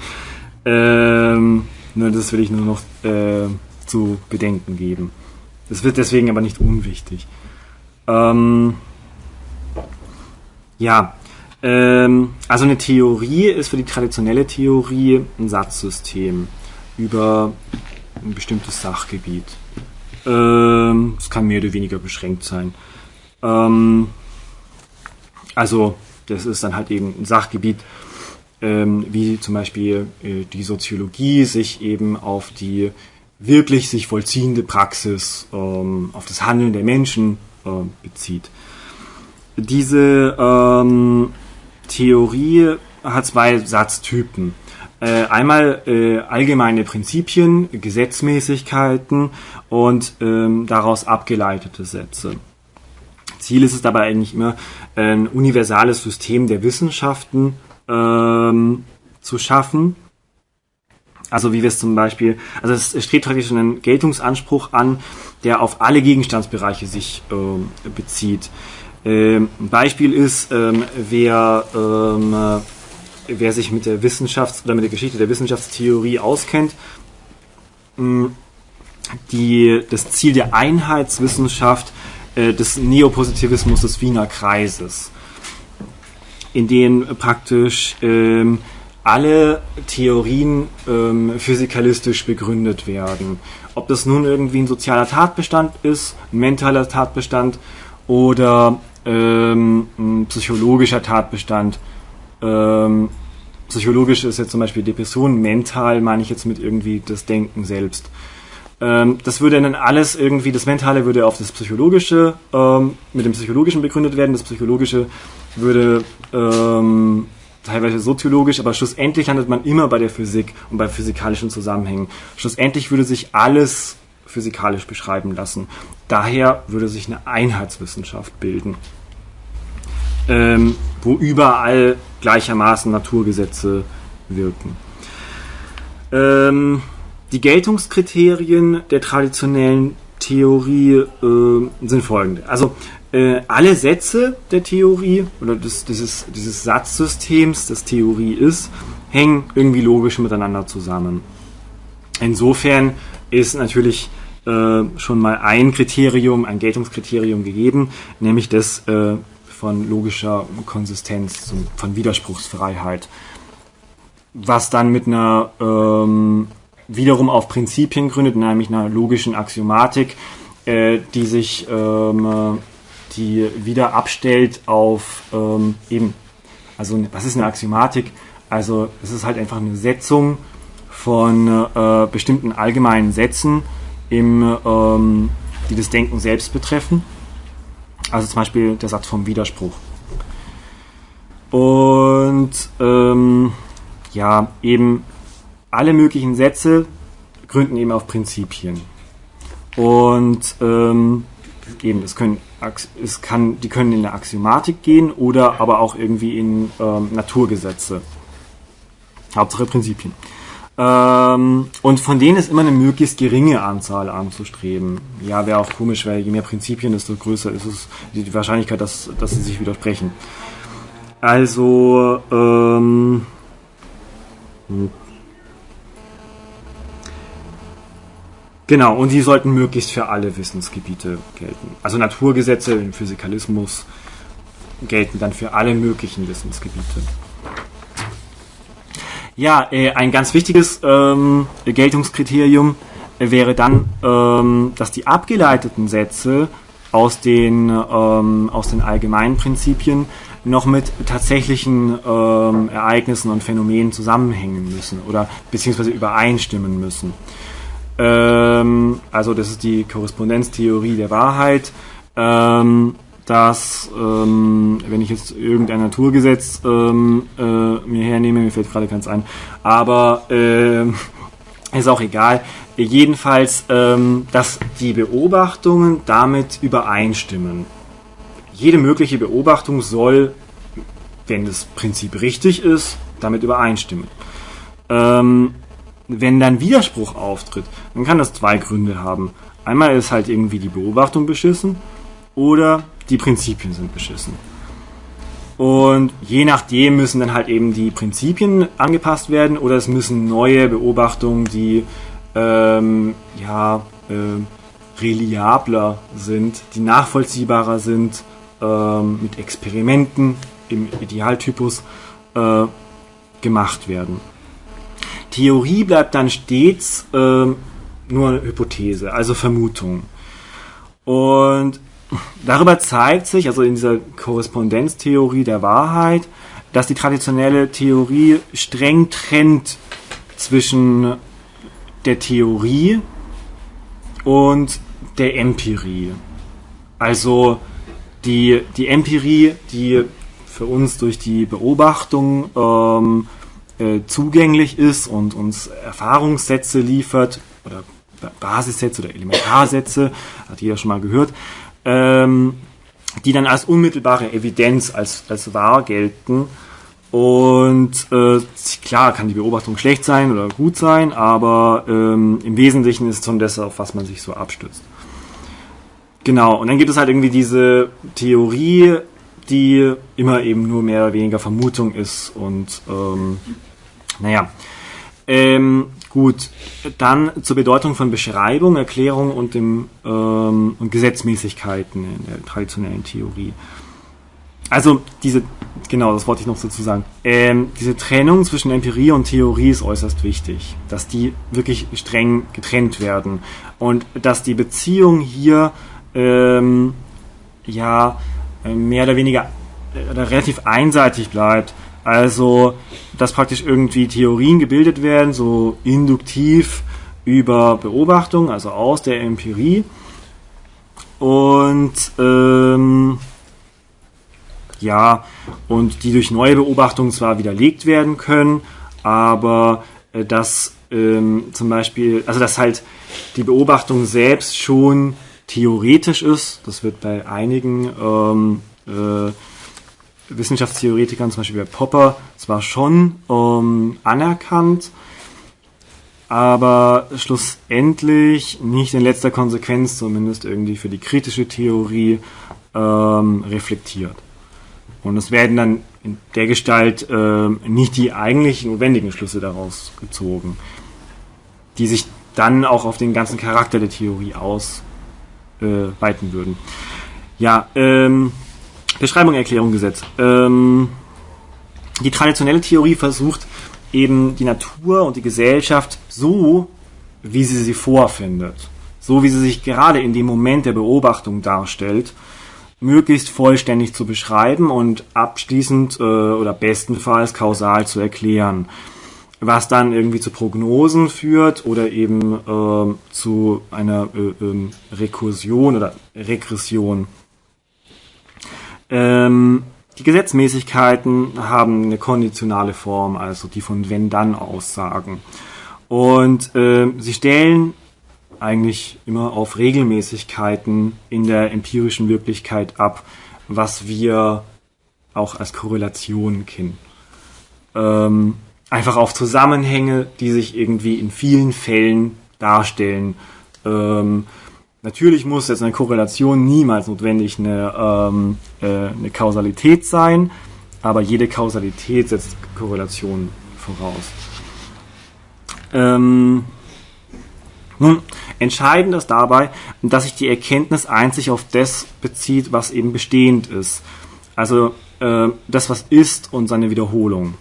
ähm, nur das will ich nur noch äh, zu bedenken geben. Das wird deswegen aber nicht unwichtig. Ähm, ja, ähm, also eine Theorie ist für die traditionelle Theorie ein Satzsystem über ein bestimmtes Sachgebiet. Ähm, es kann mehr oder weniger beschränkt sein. Ähm, also das ist dann halt eben ein Sachgebiet, ähm, wie zum Beispiel äh, die Soziologie sich eben auf die wirklich sich vollziehende Praxis, ähm, auf das Handeln der Menschen äh, bezieht. Diese ähm, Theorie hat zwei Satztypen. Äh, einmal äh, allgemeine Prinzipien, Gesetzmäßigkeiten und ähm, daraus abgeleitete Sätze. Ziel ist es dabei eigentlich immer, ein universales System der Wissenschaften ähm, zu schaffen. Also wie wir es zum Beispiel, also es strebt praktisch einen Geltungsanspruch an, der auf alle Gegenstandsbereiche sich ähm, bezieht. Ähm, ein Beispiel ist, ähm, wer, ähm, wer sich mit der Wissenschafts- oder mit der Geschichte der Wissenschaftstheorie auskennt, mh, die, das Ziel der Einheitswissenschaft äh, des Neopositivismus des Wiener Kreises, in dem praktisch ähm, alle Theorien ähm, physikalistisch begründet werden. Ob das nun irgendwie ein sozialer Tatbestand ist, ein mentaler Tatbestand oder ähm, ein psychologischer Tatbestand. Ähm, psychologisch ist jetzt zum Beispiel Depression, mental meine ich jetzt mit irgendwie das Denken selbst. Ähm, das würde dann alles irgendwie, das Mentale würde auf das Psychologische, ähm, mit dem Psychologischen begründet werden, das Psychologische würde ähm, teilweise soziologisch, aber schlussendlich landet man immer bei der Physik und bei physikalischen Zusammenhängen. Schlussendlich würde sich alles physikalisch beschreiben lassen. Daher würde sich eine Einheitswissenschaft bilden, ähm, wo überall gleichermaßen Naturgesetze wirken. Ähm, die Geltungskriterien der traditionellen Theorie äh, sind folgende. Also äh, alle Sätze der Theorie oder des, dieses, dieses Satzsystems, das Theorie ist, hängen irgendwie logisch miteinander zusammen. Insofern ist natürlich äh, schon mal ein Kriterium, ein Geltungskriterium gegeben, nämlich das äh, von logischer Konsistenz, von Widerspruchsfreiheit, was dann mit einer ähm, wiederum auf Prinzipien gründet, nämlich einer logischen Axiomatik, äh, die sich ähm, die wieder abstellt auf ähm, eben, also was ist eine Axiomatik? Also es ist halt einfach eine Setzung von äh, bestimmten allgemeinen Sätzen, im, ähm, die das Denken selbst betreffen. Also zum Beispiel der Satz vom Widerspruch. Und ähm, ja, eben alle möglichen Sätze gründen eben auf Prinzipien. Und ähm, eben, das können, es kann, die können in der Axiomatik gehen oder aber auch irgendwie in ähm, Naturgesetze. Hauptsache Prinzipien. Ähm, und von denen ist immer eine möglichst geringe Anzahl anzustreben. Ja, wäre auch komisch, weil je mehr Prinzipien, desto größer ist es die Wahrscheinlichkeit, dass, dass sie sich widersprechen. Also, ähm, genau, und die sollten möglichst für alle Wissensgebiete gelten. Also Naturgesetze im Physikalismus gelten dann für alle möglichen Wissensgebiete. Ja, äh, ein ganz wichtiges ähm, Geltungskriterium äh, wäre dann, ähm, dass die abgeleiteten Sätze aus den, ähm, aus den allgemeinen Prinzipien noch mit tatsächlichen ähm, Ereignissen und Phänomenen zusammenhängen müssen oder beziehungsweise übereinstimmen müssen. Ähm, also das ist die Korrespondenztheorie der Wahrheit, ähm, dass, ähm, wenn ich jetzt irgendein Naturgesetz ähm, äh, mir hernehme, mir fällt gerade keins ein, aber äh, ist auch egal, jedenfalls, ähm, dass die Beobachtungen damit übereinstimmen. Jede mögliche Beobachtung soll, wenn das Prinzip richtig ist, damit übereinstimmen. Ähm, wenn dann Widerspruch auftritt, dann kann das zwei Gründe haben. Einmal ist halt irgendwie die Beobachtung beschissen oder die Prinzipien sind beschissen. Und je nachdem müssen dann halt eben die Prinzipien angepasst werden oder es müssen neue Beobachtungen, die ähm, ja, äh, reliabler sind, die nachvollziehbarer sind, ähm, mit Experimenten im Idealtypus äh, gemacht werden. Theorie bleibt dann stets äh, nur eine Hypothese, also Vermutung. Und darüber zeigt sich, also in dieser Korrespondenztheorie der Wahrheit, dass die traditionelle Theorie streng trennt zwischen der Theorie und der Empirie. Also die, die Empirie, die für uns durch die Beobachtung ähm, äh, zugänglich ist und uns Erfahrungssätze liefert, oder Basissätze oder Elementarsätze, hat jeder schon mal gehört, ähm, die dann als unmittelbare Evidenz, als, als wahr gelten. Und äh, klar kann die Beobachtung schlecht sein oder gut sein, aber ähm, im Wesentlichen ist es schon das, auf was man sich so abstützt. Genau, und dann gibt es halt irgendwie diese Theorie, die immer eben nur mehr oder weniger Vermutung ist und ähm, naja, ähm, gut, dann zur Bedeutung von Beschreibung, Erklärung und, dem, ähm, und Gesetzmäßigkeiten in der traditionellen Theorie. Also diese, genau, das wollte ich noch dazu sagen. Ähm, diese Trennung zwischen Empirie und Theorie ist äußerst wichtig, dass die wirklich streng getrennt werden und dass die Beziehung hier ähm, ja mehr oder weniger äh, relativ einseitig bleibt. Also, dass praktisch irgendwie Theorien gebildet werden, so induktiv über Beobachtung, also aus der Empirie. Und ähm, ja, und die durch neue Beobachtungen zwar widerlegt werden können, aber äh, dass ähm, zum Beispiel, also dass halt die Beobachtung selbst schon theoretisch ist, das wird bei einigen ähm, äh, Wissenschaftstheoretikern, zum Beispiel bei Popper, zwar schon ähm, anerkannt, aber schlussendlich nicht in letzter Konsequenz, zumindest irgendwie für die kritische Theorie, ähm, reflektiert. Und es werden dann in der Gestalt ähm, nicht die eigentlich notwendigen Schlüsse daraus gezogen, die sich dann auch auf den ganzen Charakter der Theorie ausweiten äh, würden. Ja, ähm, Beschreibung, Erklärung, Gesetz. Ähm, die traditionelle Theorie versucht eben die Natur und die Gesellschaft so, wie sie sie vorfindet, so wie sie sich gerade in dem Moment der Beobachtung darstellt, möglichst vollständig zu beschreiben und abschließend äh, oder bestenfalls kausal zu erklären, was dann irgendwie zu Prognosen führt oder eben äh, zu einer äh, äh, Rekursion oder Regression. Ähm, die Gesetzmäßigkeiten haben eine konditionale Form, also die von Wenn-Dann-Aussagen. Und äh, sie stellen eigentlich immer auf Regelmäßigkeiten in der empirischen Wirklichkeit ab, was wir auch als Korrelation kennen. Ähm, einfach auf Zusammenhänge, die sich irgendwie in vielen Fällen darstellen. Ähm, Natürlich muss jetzt eine Korrelation niemals notwendig eine, ähm, äh, eine Kausalität sein, aber jede Kausalität setzt Korrelation voraus. Ähm, nun, entscheidend ist dabei, dass sich die Erkenntnis einzig auf das bezieht, was eben bestehend ist. Also äh, das, was ist und seine Wiederholung.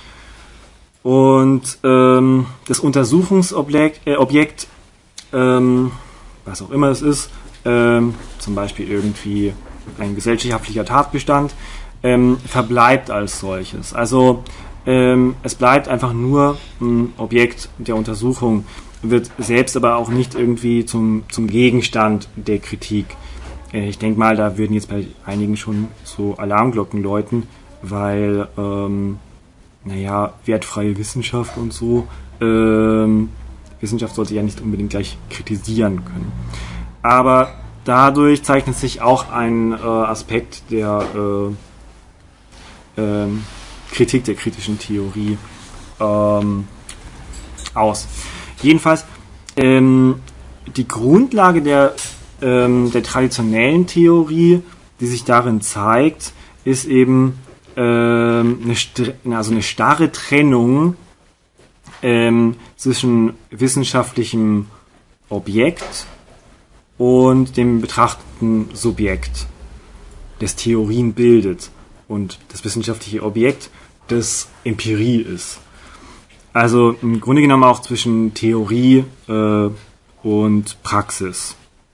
Und ähm, das Untersuchungsobjekt, äh, Objekt, ähm, was auch immer es ist, ähm, zum Beispiel irgendwie ein gesellschaftlicher Tatbestand, ähm, verbleibt als solches. Also ähm, es bleibt einfach nur ein Objekt der Untersuchung, wird selbst aber auch nicht irgendwie zum, zum Gegenstand der Kritik. Äh, ich denke mal, da würden jetzt bei einigen schon so Alarmglocken läuten, weil, ähm, naja, wertfreie Wissenschaft und so, ähm, Wissenschaft sollte ja nicht unbedingt gleich kritisieren können. Aber dadurch zeichnet sich auch ein äh, Aspekt der äh, ähm, Kritik der kritischen Theorie ähm, aus. Jedenfalls, ähm, die Grundlage der, ähm, der traditionellen Theorie, die sich darin zeigt, ist eben ähm, eine, st- also eine starre Trennung ähm, zwischen wissenschaftlichem Objekt und dem betrachteten Subjekt, das Theorien bildet und das wissenschaftliche Objekt das Empirie ist. Also im Grunde genommen auch zwischen Theorie äh, und Praxis.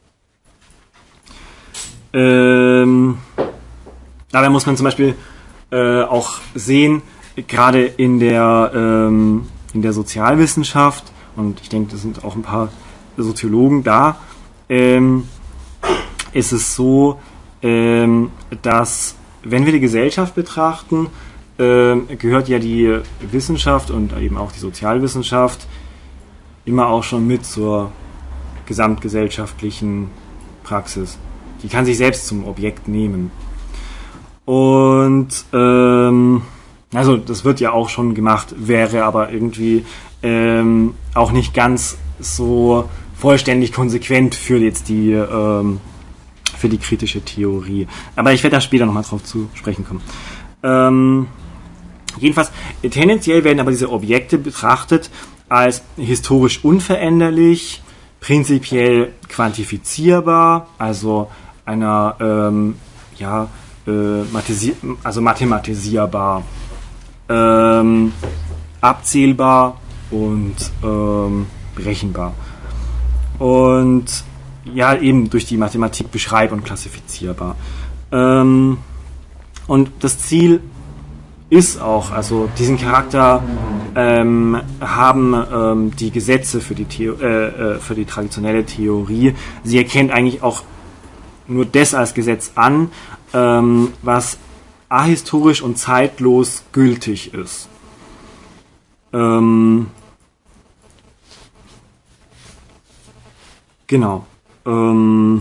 Ähm, dabei muss man zum Beispiel äh, auch sehen, gerade in der, ähm, in der Sozialwissenschaft, und ich denke, das sind auch ein paar Soziologen da, ähm, ist es so, ähm, dass, wenn wir die Gesellschaft betrachten, ähm, gehört ja die Wissenschaft und eben auch die Sozialwissenschaft immer auch schon mit zur gesamtgesellschaftlichen Praxis. Die kann sich selbst zum Objekt nehmen. Und ähm, also das wird ja auch schon gemacht, wäre aber irgendwie ähm, auch nicht ganz so vollständig konsequent für jetzt die ähm, für die kritische Theorie. Aber ich werde da später nochmal drauf zu sprechen kommen. Ähm, jedenfalls, tendenziell werden aber diese Objekte betrachtet als historisch unveränderlich, prinzipiell quantifizierbar, also einer ähm, ja äh, mathesi- also mathematisierbar, ähm, abzählbar und ähm, berechenbar. Und ja, eben durch die Mathematik beschreib- und klassifizierbar. Ähm, und das Ziel ist auch, also diesen Charakter ähm, haben ähm, die Gesetze für die, Theo- äh, für die traditionelle Theorie. Sie erkennt eigentlich auch nur das als Gesetz an, ähm, was ahistorisch und zeitlos gültig ist. Ähm, genau. Ähm,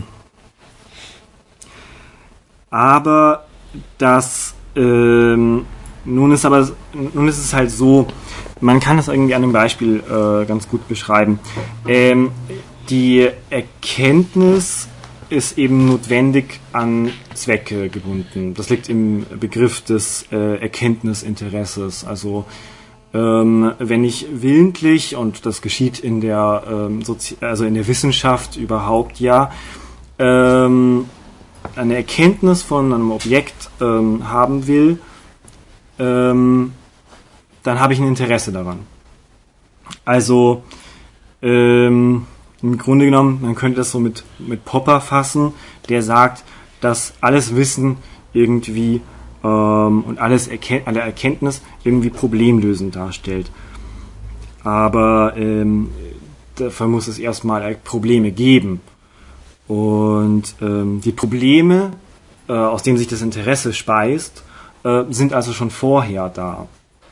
aber das ähm, nun ist aber nun ist es halt so, man kann das irgendwie an einem Beispiel äh, ganz gut beschreiben. Ähm, die Erkenntnis ist eben notwendig an Zwecke gebunden. Das liegt im Begriff des äh, Erkenntnisinteresses. Also ähm, wenn ich willentlich, und das geschieht in der ähm, Sozi- also in der Wissenschaft überhaupt ja, ähm, eine Erkenntnis von einem Objekt ähm, haben will, ähm, dann habe ich ein Interesse daran. Also ähm, im Grunde genommen, man könnte das so mit, mit Popper fassen, der sagt, dass alles Wissen irgendwie ähm, und alles Erken- alle Erkenntnis irgendwie problemlösend darstellt. Aber ähm, dafür muss es erstmal Probleme geben. Und ähm, die Probleme, äh, aus denen sich das Interesse speist, äh, sind also schon vorher da.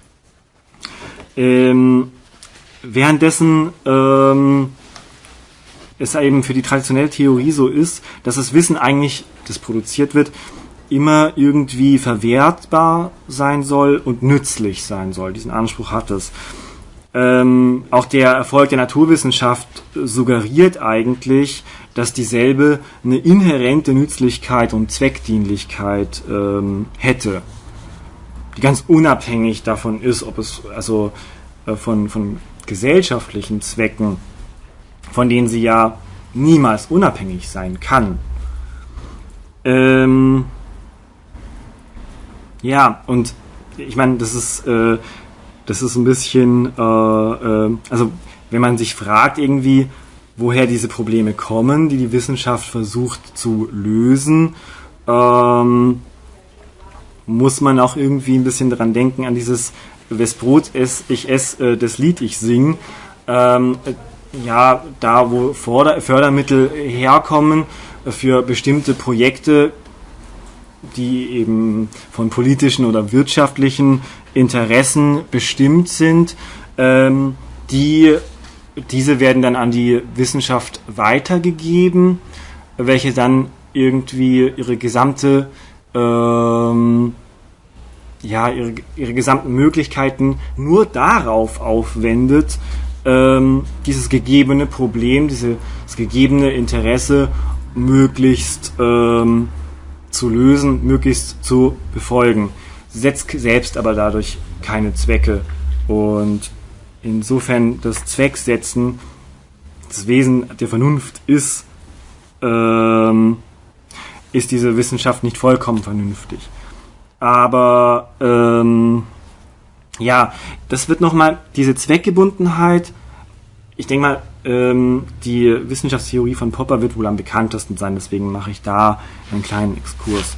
Ähm, währenddessen ähm, es eben für die traditionelle Theorie so ist, dass das Wissen eigentlich, das produziert wird, immer irgendwie verwertbar sein soll und nützlich sein soll. Diesen Anspruch hat es. Ähm, auch der Erfolg der Naturwissenschaft suggeriert eigentlich, dass dieselbe eine inhärente Nützlichkeit und Zweckdienlichkeit ähm, hätte, die ganz unabhängig davon ist, ob es also äh, von, von gesellschaftlichen Zwecken, von denen sie ja niemals unabhängig sein kann. Ähm, ja, und ich meine, das ist äh, das ist ein bisschen, äh, äh, also wenn man sich fragt irgendwie, woher diese Probleme kommen, die die Wissenschaft versucht zu lösen, ähm, muss man auch irgendwie ein bisschen dran denken an dieses wes Brot ess, ich ess, äh, das Lied ich sing. Ähm, äh, ja, da wo Förder- Fördermittel herkommen für bestimmte Projekte, die eben von politischen oder wirtschaftlichen Interessen bestimmt sind, ähm, die, diese werden dann an die Wissenschaft weitergegeben, welche dann irgendwie ihre gesamte ähm, ja, ihre, ihre gesamten Möglichkeiten nur darauf aufwendet, ähm, dieses gegebene Problem, dieses gegebene Interesse möglichst ähm, zu lösen, möglichst zu befolgen. setzt selbst aber dadurch keine Zwecke. Und insofern das Zwecksetzen das Wesen der Vernunft ist, ähm, ist diese Wissenschaft nicht vollkommen vernünftig. Aber ähm, ja, das wird nochmal, diese Zweckgebundenheit, ich denke mal, ähm, die Wissenschaftstheorie von Popper wird wohl am bekanntesten sein, deswegen mache ich da einen kleinen Exkurs.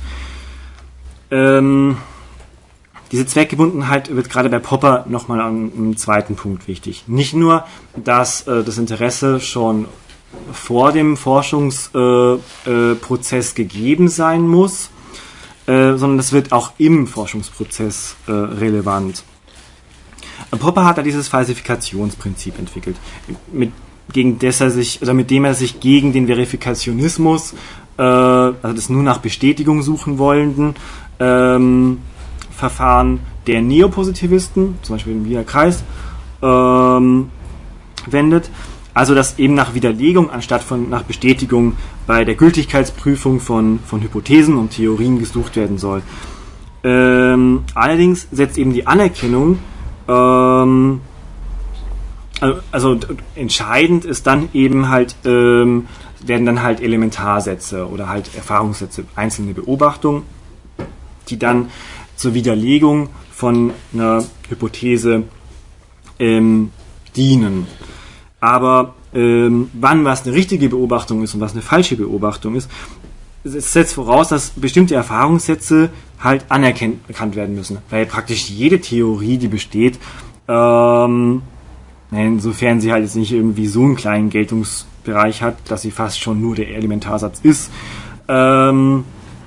Ähm, diese Zweckgebundenheit wird gerade bei Popper nochmal an einem zweiten Punkt wichtig. Nicht nur, dass äh, das Interesse schon vor dem Forschungsprozess äh, äh, gegeben sein muss, äh, sondern das wird auch im Forschungsprozess äh, relevant. Popper hat da dieses Falsifikationsprinzip entwickelt, mit, gegen das er sich, oder mit dem er sich gegen den Verifikationismus, äh, also das nur nach Bestätigung suchen wollenden ähm, Verfahren der Neopositivisten, zum Beispiel im Wiener Kreis, ähm, wendet. Also dass eben nach Widerlegung anstatt von nach Bestätigung bei der Gültigkeitsprüfung von, von Hypothesen und Theorien gesucht werden soll. Ähm, allerdings setzt eben die Anerkennung, ähm, also entscheidend ist dann eben halt, ähm, werden dann halt Elementarsätze oder halt Erfahrungssätze, einzelne Beobachtungen, die dann zur Widerlegung von einer Hypothese ähm, dienen. Aber ähm, wann was eine richtige Beobachtung ist und was eine falsche Beobachtung ist, es setzt voraus, dass bestimmte Erfahrungssätze halt anerkannt werden müssen. Weil praktisch jede Theorie, die besteht, ähm, insofern sie halt jetzt nicht irgendwie so einen kleinen Geltungsbereich hat, dass sie fast schon nur der Elementarsatz ist, ähm,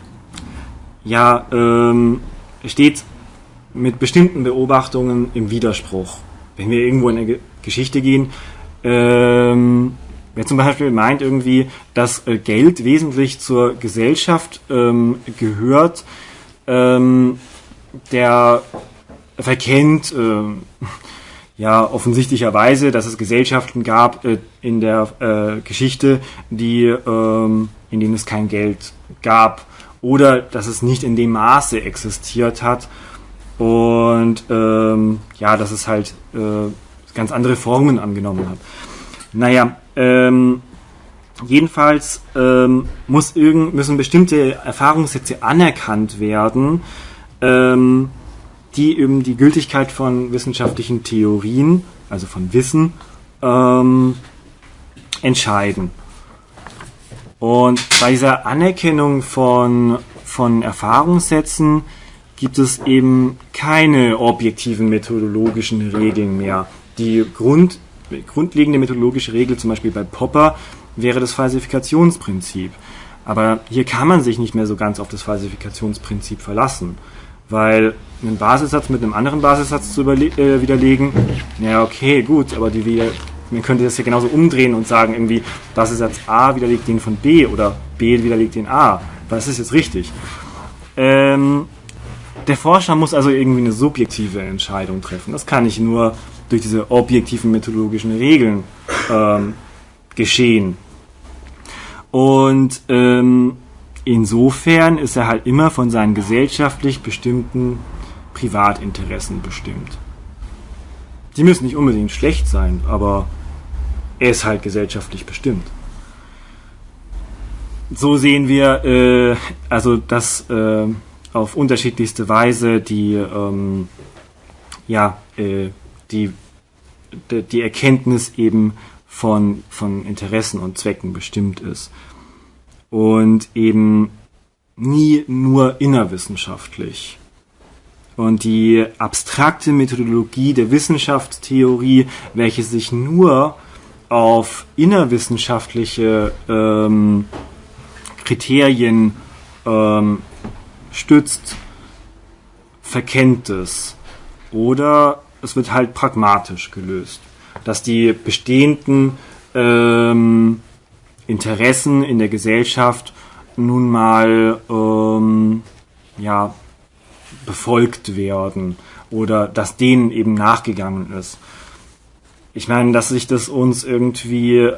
ja, ähm, steht mit bestimmten Beobachtungen im Widerspruch. Wenn wir irgendwo in eine Ge- Geschichte gehen, ähm, wer zum Beispiel meint irgendwie, dass äh, Geld wesentlich zur Gesellschaft ähm, gehört, ähm, der verkennt äh, ja offensichtlicherweise, dass es Gesellschaften gab äh, in der äh, Geschichte, die ähm, in denen es kein Geld gab oder dass es nicht in dem Maße existiert hat und ähm, ja, dass es halt äh, ganz andere Formen angenommen hat. Naja, ähm, jedenfalls ähm, muss irgend, müssen bestimmte Erfahrungssätze anerkannt werden, ähm, die eben die Gültigkeit von wissenschaftlichen Theorien, also von Wissen, ähm, entscheiden. Und bei dieser Anerkennung von, von Erfahrungssätzen gibt es eben keine objektiven methodologischen Regeln mehr. Die Grund, grundlegende methodologische Regel, zum Beispiel bei Popper, wäre das Falsifikationsprinzip. Aber hier kann man sich nicht mehr so ganz auf das Falsifikationsprinzip verlassen, weil einen Basissatz mit einem anderen Basissatz zu überle- äh, widerlegen, ja okay, gut, aber die wieder, man könnte das ja genauso umdrehen und sagen, irgendwie Basissatz A widerlegt den von B oder B widerlegt den A. Was ist jetzt richtig? Ähm, der Forscher muss also irgendwie eine subjektive Entscheidung treffen. Das kann nicht nur durch diese objektiven methodologischen Regeln ähm, geschehen. Und ähm, insofern ist er halt immer von seinen gesellschaftlich bestimmten Privatinteressen bestimmt. Die müssen nicht unbedingt schlecht sein, aber er ist halt gesellschaftlich bestimmt. So sehen wir äh, also, dass äh, auf unterschiedlichste Weise die ähm, ja äh, die die Erkenntnis eben von von Interessen und Zwecken bestimmt ist und eben nie nur innerwissenschaftlich. Und die abstrakte Methodologie der Wissenschaftstheorie, welche sich nur auf innerwissenschaftliche ähm, Kriterien ähm, stützt, verkennt es. Oder es wird halt pragmatisch gelöst, dass die bestehenden ähm, Interessen in der Gesellschaft nun mal ähm, ja, befolgt werden oder dass denen eben nachgegangen ist. Ich meine, dass sich das uns irgendwie,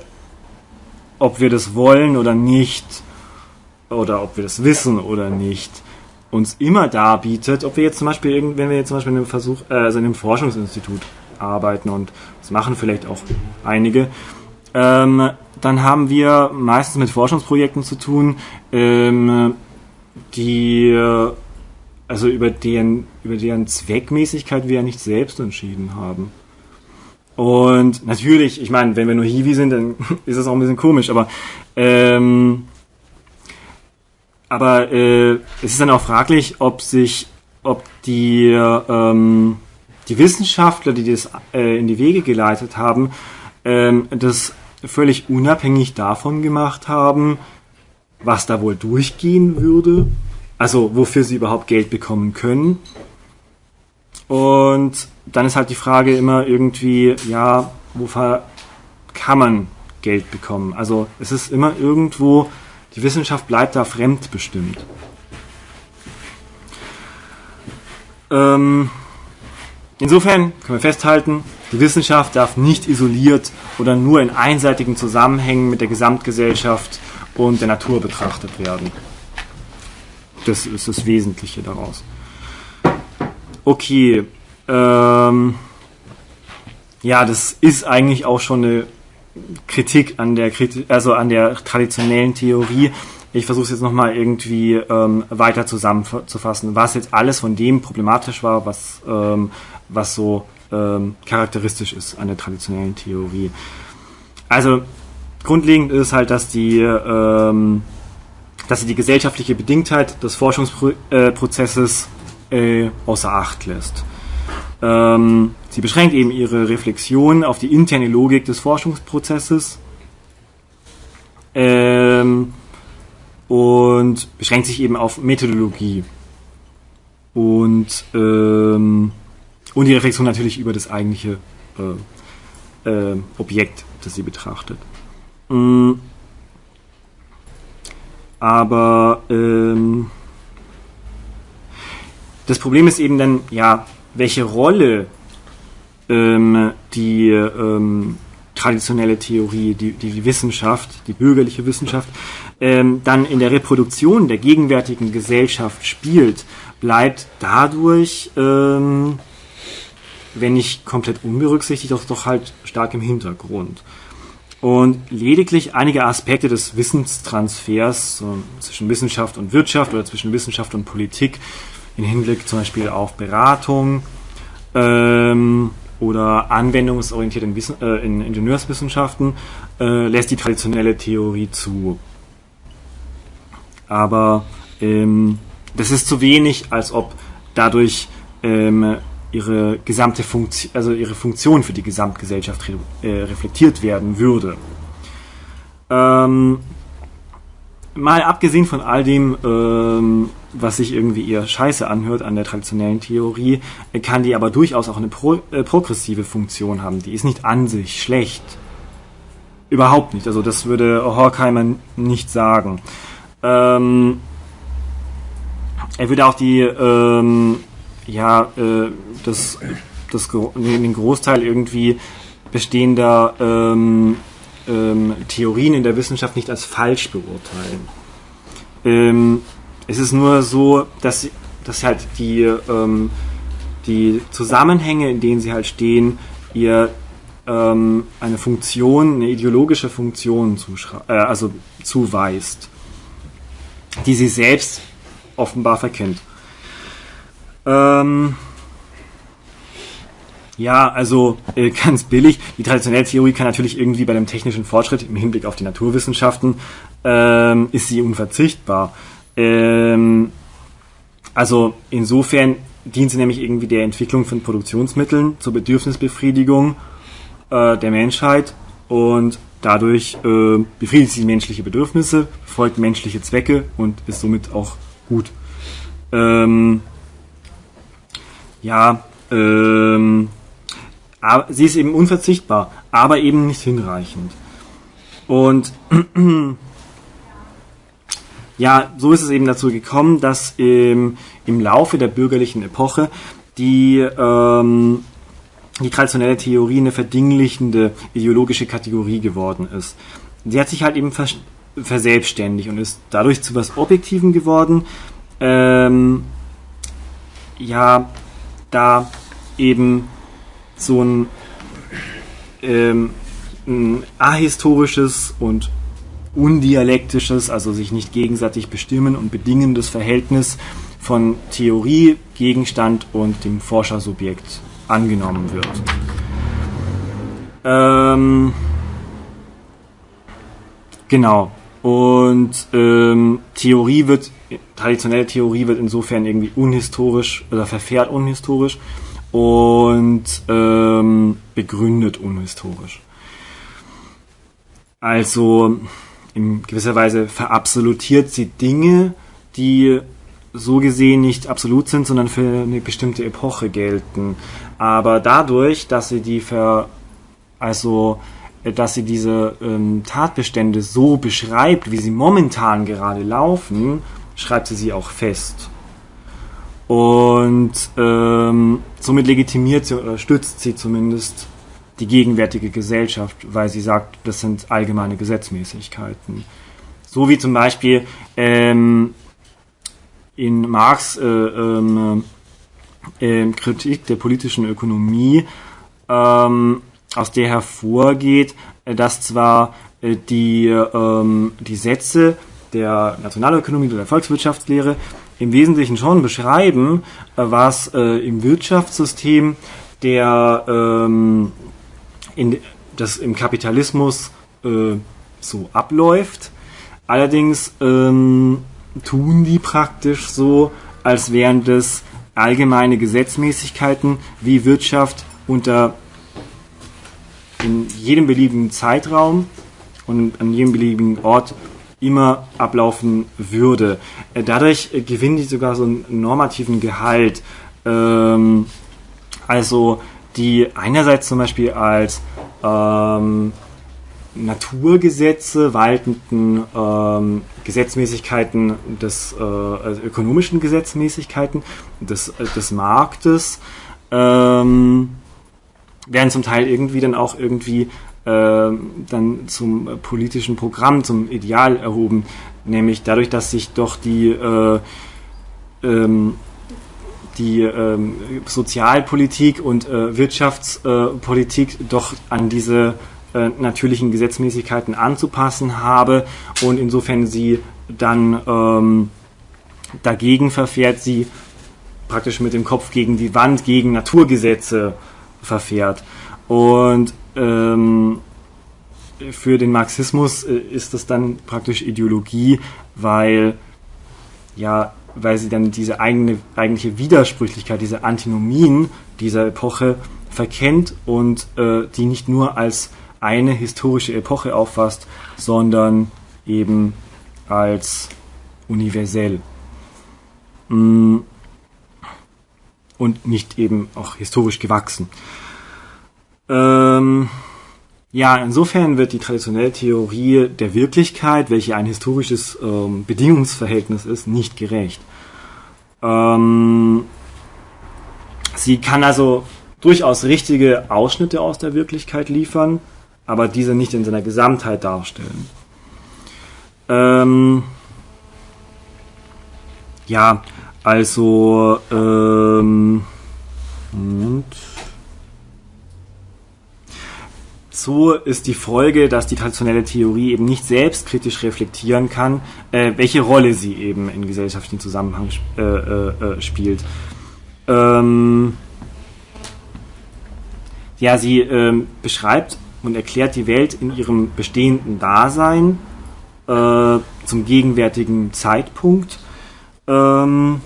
ob wir das wollen oder nicht, oder ob wir das wissen oder nicht, uns immer darbietet, ob wir jetzt zum Beispiel, irgend, wenn wir jetzt zum Beispiel in einem Versuch, äh, also in einem Forschungsinstitut arbeiten, und das machen vielleicht auch einige, ähm, dann haben wir meistens mit Forschungsprojekten zu tun, ähm, die, also über deren, über deren Zweckmäßigkeit wir ja nicht selbst entschieden haben. Und natürlich, ich meine, wenn wir nur Hiwi sind, dann ist das auch ein bisschen komisch, aber ähm, aber äh, es ist dann auch fraglich, ob sich, ob die ähm, die Wissenschaftler, die das äh, in die Wege geleitet haben, ähm, das völlig unabhängig davon gemacht haben, was da wohl durchgehen würde, also wofür sie überhaupt Geld bekommen können. Und dann ist halt die Frage immer irgendwie, ja, wofür kann man Geld bekommen? Also es ist immer irgendwo, die Wissenschaft bleibt da fremdbestimmt. Ähm, insofern können wir festhalten, die Wissenschaft darf nicht isoliert oder nur in einseitigen Zusammenhängen mit der Gesamtgesellschaft und der Natur betrachtet werden. Das ist das Wesentliche daraus. Okay, ähm, ja, das ist eigentlich auch schon eine Kritik an der Kritik, also an der traditionellen Theorie. Ich versuche es jetzt nochmal irgendwie ähm, weiter zusammenzufassen, was jetzt alles von dem problematisch war, was, ähm, was so ähm, charakteristisch ist an der traditionellen Theorie. Also grundlegend ist halt, dass die, ähm, dass sie die gesellschaftliche Bedingtheit des Forschungsprozesses äh, außer Acht lässt. Ähm, sie beschränkt eben ihre Reflexion auf die interne Logik des Forschungsprozesses ähm, und beschränkt sich eben auf Methodologie und, ähm, und die Reflexion natürlich über das eigentliche äh, äh, Objekt, das sie betrachtet. Mhm. Aber ähm, das Problem ist eben dann, ja, welche Rolle ähm, die ähm, traditionelle Theorie, die, die Wissenschaft, die bürgerliche Wissenschaft, ähm, dann in der Reproduktion der gegenwärtigen Gesellschaft spielt, bleibt dadurch, ähm, wenn nicht komplett unberücksichtigt, doch, doch halt stark im Hintergrund. Und lediglich einige Aspekte des Wissenstransfers so zwischen Wissenschaft und Wirtschaft oder zwischen Wissenschaft und Politik im Hinblick zum Beispiel auf Beratung ähm, oder anwendungsorientiert in, Wissen, äh, in Ingenieurswissenschaften äh, lässt die traditionelle Theorie zu. Aber ähm, das ist zu wenig, als ob dadurch ähm, ihre gesamte Funktion, also ihre Funktion für die Gesamtgesellschaft re, äh, reflektiert werden würde. Ähm, mal abgesehen von all dem, ähm, was sich irgendwie eher scheiße anhört an der traditionellen Theorie, äh, kann die aber durchaus auch eine pro, äh, progressive Funktion haben. Die ist nicht an sich schlecht. Überhaupt nicht. Also das würde Horkheimer nicht sagen. Ähm, er würde auch die ähm, ja, äh, das, das, den Großteil irgendwie bestehender ähm, ähm, Theorien in der Wissenschaft nicht als falsch beurteilen. Ähm, es ist nur so, dass, dass halt die, ähm, die Zusammenhänge, in denen sie halt stehen, ihr ähm, eine Funktion, eine ideologische Funktion zuschrei- äh, also zuweist, die sie selbst offenbar verkennt. Ähm, ja, also äh, ganz billig. Die traditionelle Theorie kann natürlich irgendwie bei dem technischen Fortschritt im Hinblick auf die Naturwissenschaften ähm, ist sie unverzichtbar. Ähm, also insofern dient sie nämlich irgendwie der Entwicklung von Produktionsmitteln zur Bedürfnisbefriedigung äh, der Menschheit und dadurch äh, befriedigt sie menschliche Bedürfnisse, verfolgt menschliche Zwecke und ist somit auch gut. Ähm, Ja, ähm, aber sie ist eben unverzichtbar, aber eben nicht hinreichend. Und ja, so ist es eben dazu gekommen, dass im, im Laufe der bürgerlichen Epoche die, ähm, die traditionelle Theorie eine verdinglichende ideologische Kategorie geworden ist. Sie hat sich halt eben vers- verselbstständigt und ist dadurch zu was Objektivem geworden, ähm, ja, da eben so ein, ähm, ein ahistorisches und undialektisches, also sich nicht gegenseitig bestimmen und bedingendes Verhältnis von Theorie, Gegenstand und dem Forschersubjekt angenommen wird. Ähm, genau. Und ähm, Theorie wird, traditionelle Theorie wird insofern irgendwie unhistorisch oder verfährt unhistorisch und ähm, begründet unhistorisch. Also in gewisser Weise verabsolutiert sie Dinge, die so gesehen nicht absolut sind, sondern für eine bestimmte Epoche gelten. Aber dadurch, dass sie die ver, also dass sie diese ähm, Tatbestände so beschreibt, wie sie momentan gerade laufen, schreibt sie sie auch fest. Und ähm, somit legitimiert sie oder stützt sie zumindest die gegenwärtige Gesellschaft, weil sie sagt, das sind allgemeine Gesetzmäßigkeiten. So wie zum Beispiel ähm, in Marx äh, ähm, äh, Kritik der politischen Ökonomie, ähm, aus der hervorgeht, äh, dass zwar äh, die, ähm, die Sätze der Nationalökonomie oder der Volkswirtschaftslehre im Wesentlichen schon beschreiben, äh, was äh, im Wirtschaftssystem der ähm, in das im Kapitalismus äh, so abläuft. Allerdings ähm, tun die praktisch so, als wären das allgemeine Gesetzmäßigkeiten, wie Wirtschaft unter in jedem beliebigen Zeitraum und an jedem beliebigen Ort immer ablaufen würde. Dadurch gewinnen die sogar so einen normativen Gehalt. Ähm, also die einerseits zum Beispiel als ähm, Naturgesetze waltenden ähm, Gesetzmäßigkeiten des äh, also ökonomischen Gesetzmäßigkeiten des, äh, des Marktes ähm, werden zum Teil irgendwie dann auch irgendwie äh, dann zum äh, politischen Programm, zum Ideal erhoben, nämlich dadurch, dass sich doch die äh, ähm, die ähm, Sozialpolitik und äh, Wirtschaftspolitik äh, doch an diese äh, natürlichen Gesetzmäßigkeiten anzupassen habe und insofern sie dann ähm, dagegen verfährt, sie praktisch mit dem Kopf gegen die Wand, gegen Naturgesetze verfährt. Und ähm, für den Marxismus äh, ist das dann praktisch Ideologie, weil ja weil sie dann diese eigene, eigentliche Widersprüchlichkeit, diese Antinomien dieser Epoche verkennt und äh, die nicht nur als eine historische Epoche auffasst, sondern eben als universell. Mm. Und nicht eben auch historisch gewachsen. Ähm, ja, insofern wird die traditionelle Theorie der Wirklichkeit, welche ein historisches ähm, Bedingungsverhältnis ist, nicht gerecht. Ähm, sie kann also durchaus richtige Ausschnitte aus der Wirklichkeit liefern, aber diese nicht in seiner Gesamtheit darstellen. Ähm, ja, also, ähm, Moment. So ist die Folge, dass die traditionelle Theorie eben nicht selbstkritisch reflektieren kann, äh, welche Rolle sie eben in gesellschaftlichen Zusammenhang äh, äh, spielt. Ähm, ja, sie ähm, beschreibt und erklärt die Welt in ihrem bestehenden Dasein äh, zum gegenwärtigen Zeitpunkt. Ähm,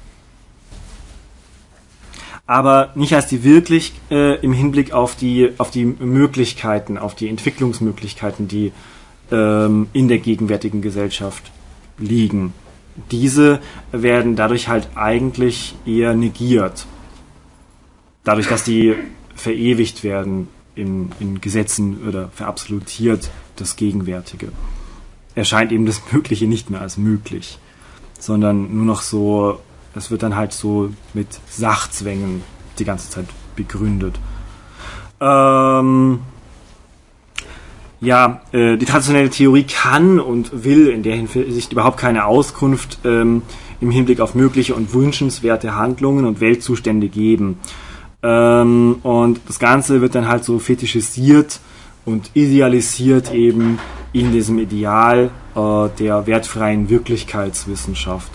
aber nicht als die wirklich äh, im Hinblick auf die auf die Möglichkeiten, auf die Entwicklungsmöglichkeiten, die ähm, in der gegenwärtigen Gesellschaft liegen. Diese werden dadurch halt eigentlich eher negiert. Dadurch, dass die verewigt werden in, in Gesetzen oder verabsolutiert das Gegenwärtige. Erscheint eben das Mögliche nicht mehr als möglich, sondern nur noch so, es wird dann halt so mit Sachzwängen die ganze Zeit begründet. Ähm, ja, äh, die traditionelle Theorie kann und will in der Hinsicht überhaupt keine Auskunft ähm, im Hinblick auf mögliche und wünschenswerte Handlungen und Weltzustände geben. Ähm, und das Ganze wird dann halt so fetischisiert und idealisiert eben in diesem Ideal äh, der wertfreien Wirklichkeitswissenschaft.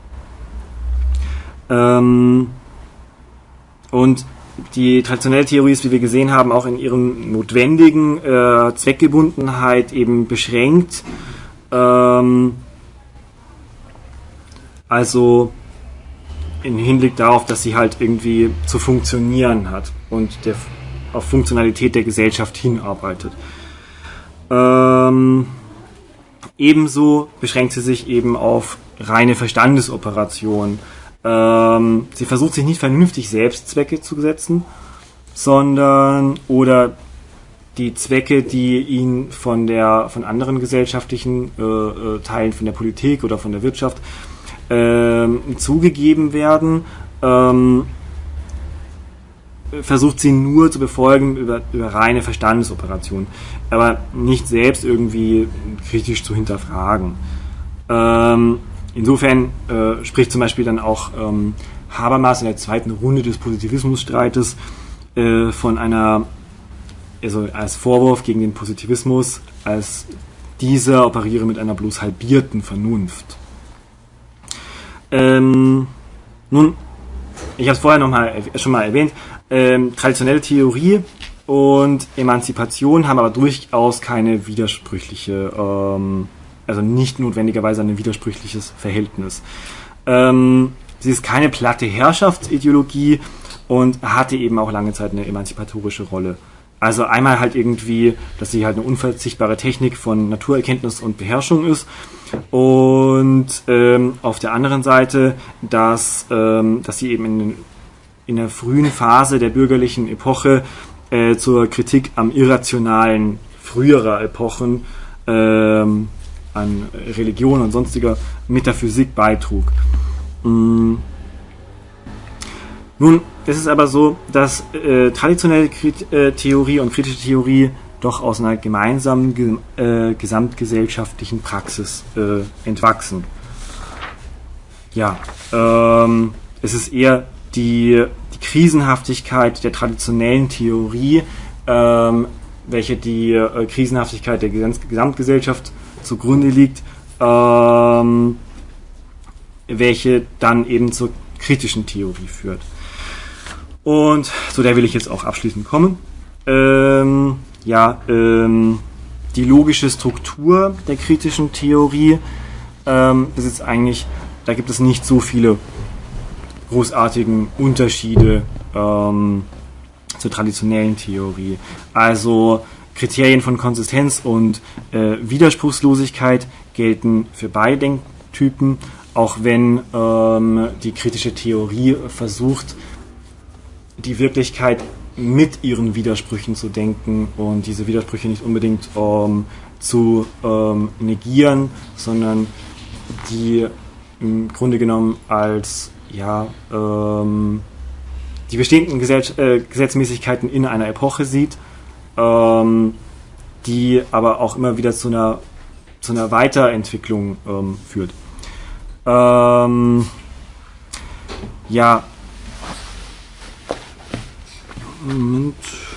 Ähm, und die traditionelle Theorie ist, wie wir gesehen haben, auch in ihren notwendigen äh, Zweckgebundenheit eben beschränkt. Ähm, also im Hinblick darauf, dass sie halt irgendwie zu funktionieren hat und der, auf Funktionalität der Gesellschaft hinarbeitet. Ähm, ebenso beschränkt sie sich eben auf reine Verstandesoperationen. Ähm, sie versucht sich nicht vernünftig Selbstzwecke zu setzen, sondern oder die Zwecke, die ihnen von der von anderen gesellschaftlichen äh, äh, Teilen, von der Politik oder von der Wirtschaft äh, zugegeben werden, ähm, versucht sie nur zu befolgen über, über reine Verstandesoperationen, aber nicht selbst irgendwie kritisch zu hinterfragen. Ähm, Insofern äh, spricht zum Beispiel dann auch ähm, Habermas in der zweiten Runde des Positivismusstreites äh, von einer, also als Vorwurf gegen den Positivismus, als dieser operiere mit einer bloß halbierten Vernunft. Ähm, nun, ich habe es vorher noch mal, schon mal erwähnt, ähm, traditionelle Theorie und Emanzipation haben aber durchaus keine widersprüchliche ähm, also nicht notwendigerweise ein widersprüchliches Verhältnis. Ähm, sie ist keine platte Herrschaftsideologie und hatte eben auch lange Zeit eine emanzipatorische Rolle. Also einmal halt irgendwie, dass sie halt eine unverzichtbare Technik von Naturerkenntnis und Beherrschung ist und ähm, auf der anderen Seite, dass, ähm, dass sie eben in, in der frühen Phase der bürgerlichen Epoche äh, zur Kritik am Irrationalen früherer Epochen ähm, an Religion und sonstiger Metaphysik beitrug. Mm. Nun, es ist aber so, dass äh, traditionelle Krit- äh, Theorie und kritische Theorie doch aus einer gemeinsamen ge- äh, gesamtgesellschaftlichen Praxis äh, entwachsen. Ja, ähm, es ist eher die, die Krisenhaftigkeit der traditionellen Theorie, ähm, welche die äh, Krisenhaftigkeit der Gesamtgesellschaft zugrunde liegt, ähm, welche dann eben zur kritischen Theorie führt. Und zu der will ich jetzt auch abschließend kommen. Ähm, ja, ähm, die logische Struktur der kritischen Theorie ähm, besitzt eigentlich, da gibt es nicht so viele großartigen Unterschiede ähm, zur traditionellen Theorie. Also Kriterien von Konsistenz und äh, Widerspruchslosigkeit gelten für beide Denktypen, auch wenn ähm, die kritische Theorie versucht, die Wirklichkeit mit ihren Widersprüchen zu denken und diese Widersprüche nicht unbedingt ähm, zu ähm, negieren, sondern die im Grunde genommen als ja, ähm, die bestehenden Gesell- äh, Gesetzmäßigkeiten in einer Epoche sieht, Ähm, die aber auch immer wieder zu einer, zu einer Weiterentwicklung ähm, führt. Ähm, ja, Moment.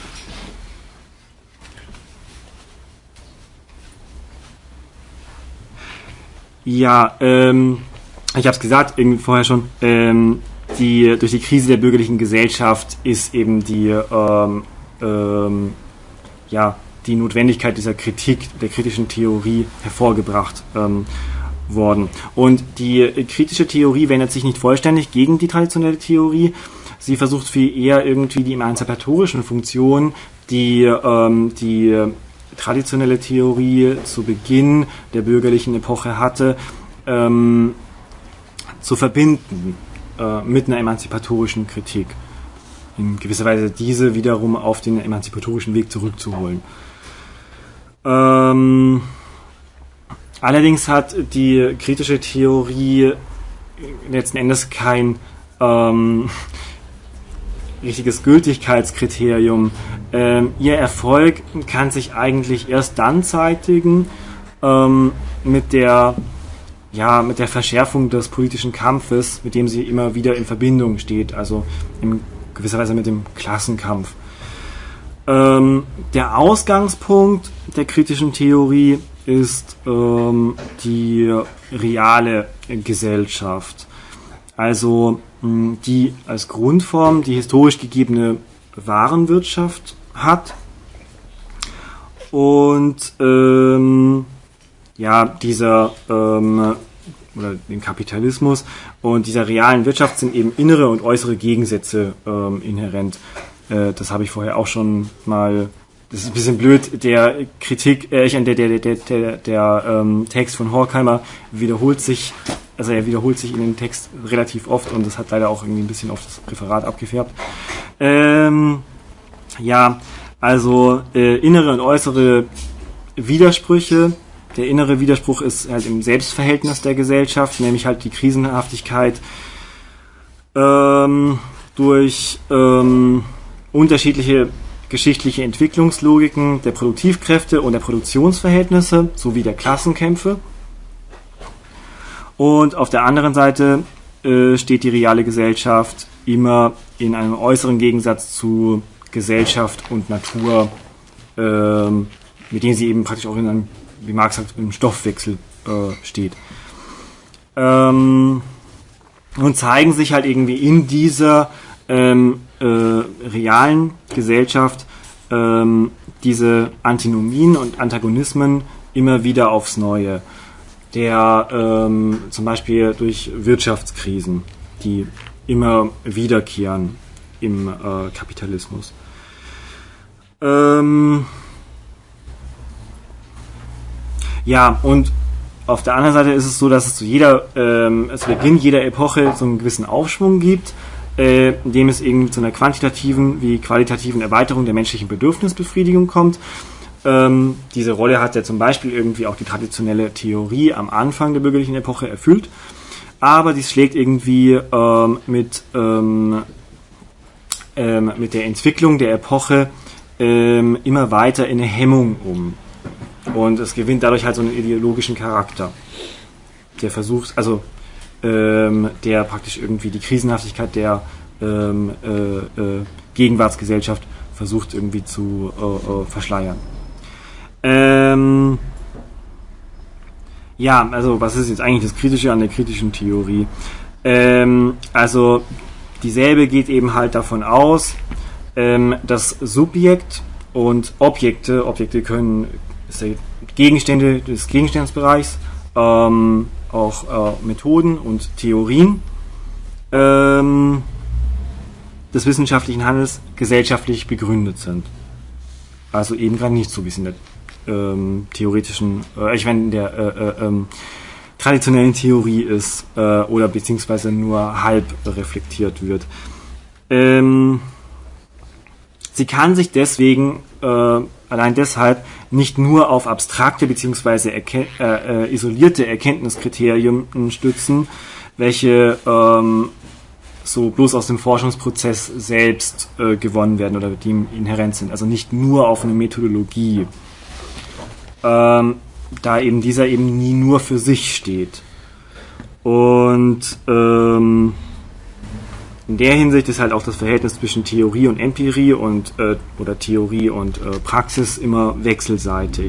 Ja, ähm, ich habe es gesagt, irgendwie vorher schon, ähm, die, durch die Krise der bürgerlichen Gesellschaft ist eben die ähm, ähm, ja, die Notwendigkeit dieser Kritik, der kritischen Theorie hervorgebracht ähm, worden. Und die kritische Theorie wendet sich nicht vollständig gegen die traditionelle Theorie. Sie versucht viel eher irgendwie die emanzipatorischen Funktionen, die ähm, die traditionelle Theorie zu Beginn der bürgerlichen Epoche hatte, ähm, zu verbinden äh, mit einer emanzipatorischen Kritik. In gewisser Weise diese wiederum auf den emanzipatorischen Weg zurückzuholen. Ähm, allerdings hat die kritische Theorie letzten Endes kein ähm, richtiges Gültigkeitskriterium. Ähm, ihr Erfolg kann sich eigentlich erst dann zeitigen, ähm, mit der ja, mit der Verschärfung des politischen Kampfes, mit dem sie immer wieder in Verbindung steht, also in gewisser Weise mit dem Klassenkampf. Ähm, der Ausgangspunkt der kritischen Theorie ist ähm, die reale Gesellschaft, also mh, die als Grundform die historisch gegebene Warenwirtschaft hat und ähm, ja, dieser ähm, oder den Kapitalismus und dieser realen Wirtschaft sind eben innere und äußere Gegensätze ähm, inhärent. Äh, das habe ich vorher auch schon mal. Das ist ein bisschen blöd. Der Kritik, äh, ich der der der der, der ähm, Text von Horkheimer wiederholt sich, also er wiederholt sich in dem Text relativ oft und das hat leider auch irgendwie ein bisschen auf das Referat abgefärbt. Ähm, ja, also äh, innere und äußere Widersprüche. Der innere Widerspruch ist halt im Selbstverhältnis der Gesellschaft, nämlich halt die Krisenhaftigkeit ähm, durch ähm, unterschiedliche geschichtliche Entwicklungslogiken der Produktivkräfte und der Produktionsverhältnisse sowie der Klassenkämpfe. Und auf der anderen Seite äh, steht die reale Gesellschaft immer in einem äußeren Gegensatz zu Gesellschaft und Natur, ähm, mit denen sie eben praktisch auch in einem, wie Marx sagt, im Stoffwechsel äh, steht. Ähm, und zeigen sich halt irgendwie in dieser ähm, äh, realen Gesellschaft ähm, diese Antinomien und Antagonismen immer wieder aufs Neue. Der ähm, zum Beispiel durch Wirtschaftskrisen, die immer wiederkehren im äh, Kapitalismus. Ähm, Ja, und auf der anderen Seite ist es so, dass es zu jeder, ähm, zu Beginn jeder Epoche so einen gewissen Aufschwung gibt, äh, in dem es eben zu einer quantitativen wie qualitativen Erweiterung der menschlichen Bedürfnisbefriedigung kommt. Ähm, diese Rolle hat ja zum Beispiel irgendwie auch die traditionelle Theorie am Anfang der bürgerlichen Epoche erfüllt, aber dies schlägt irgendwie ähm, mit, ähm, ähm, mit der Entwicklung der Epoche ähm, immer weiter in eine Hemmung um. Und es gewinnt dadurch halt so einen ideologischen Charakter. Der versucht, also ähm, der praktisch irgendwie die Krisenhaftigkeit der ähm, äh, äh, Gegenwartsgesellschaft versucht irgendwie zu äh, äh, verschleiern. Ähm, ja, also was ist jetzt eigentlich das Kritische an der kritischen Theorie? Ähm, also dieselbe geht eben halt davon aus, ähm, dass Subjekt und Objekte, Objekte können Gegenstände des Gegenstandsbereichs, ähm, auch äh, Methoden und Theorien ähm, des wissenschaftlichen Handels gesellschaftlich begründet sind. Also eben gerade nicht so, wie es in der ähm, theoretischen, äh, ich meine in der äh, äh, ähm, traditionellen Theorie ist äh, oder beziehungsweise nur halb reflektiert wird. Ähm, sie kann sich deswegen äh, allein deshalb nicht nur auf abstrakte bzw. Erken- äh, äh, isolierte Erkenntniskriterien stützen, welche ähm, so bloß aus dem Forschungsprozess selbst äh, gewonnen werden oder die ihm inhärent sind. Also nicht nur auf eine Methodologie, ähm, da eben dieser eben nie nur für sich steht. Und ähm, in der Hinsicht ist halt auch das Verhältnis zwischen Theorie und Empirie und äh, oder Theorie und äh, Praxis immer wechselseitig.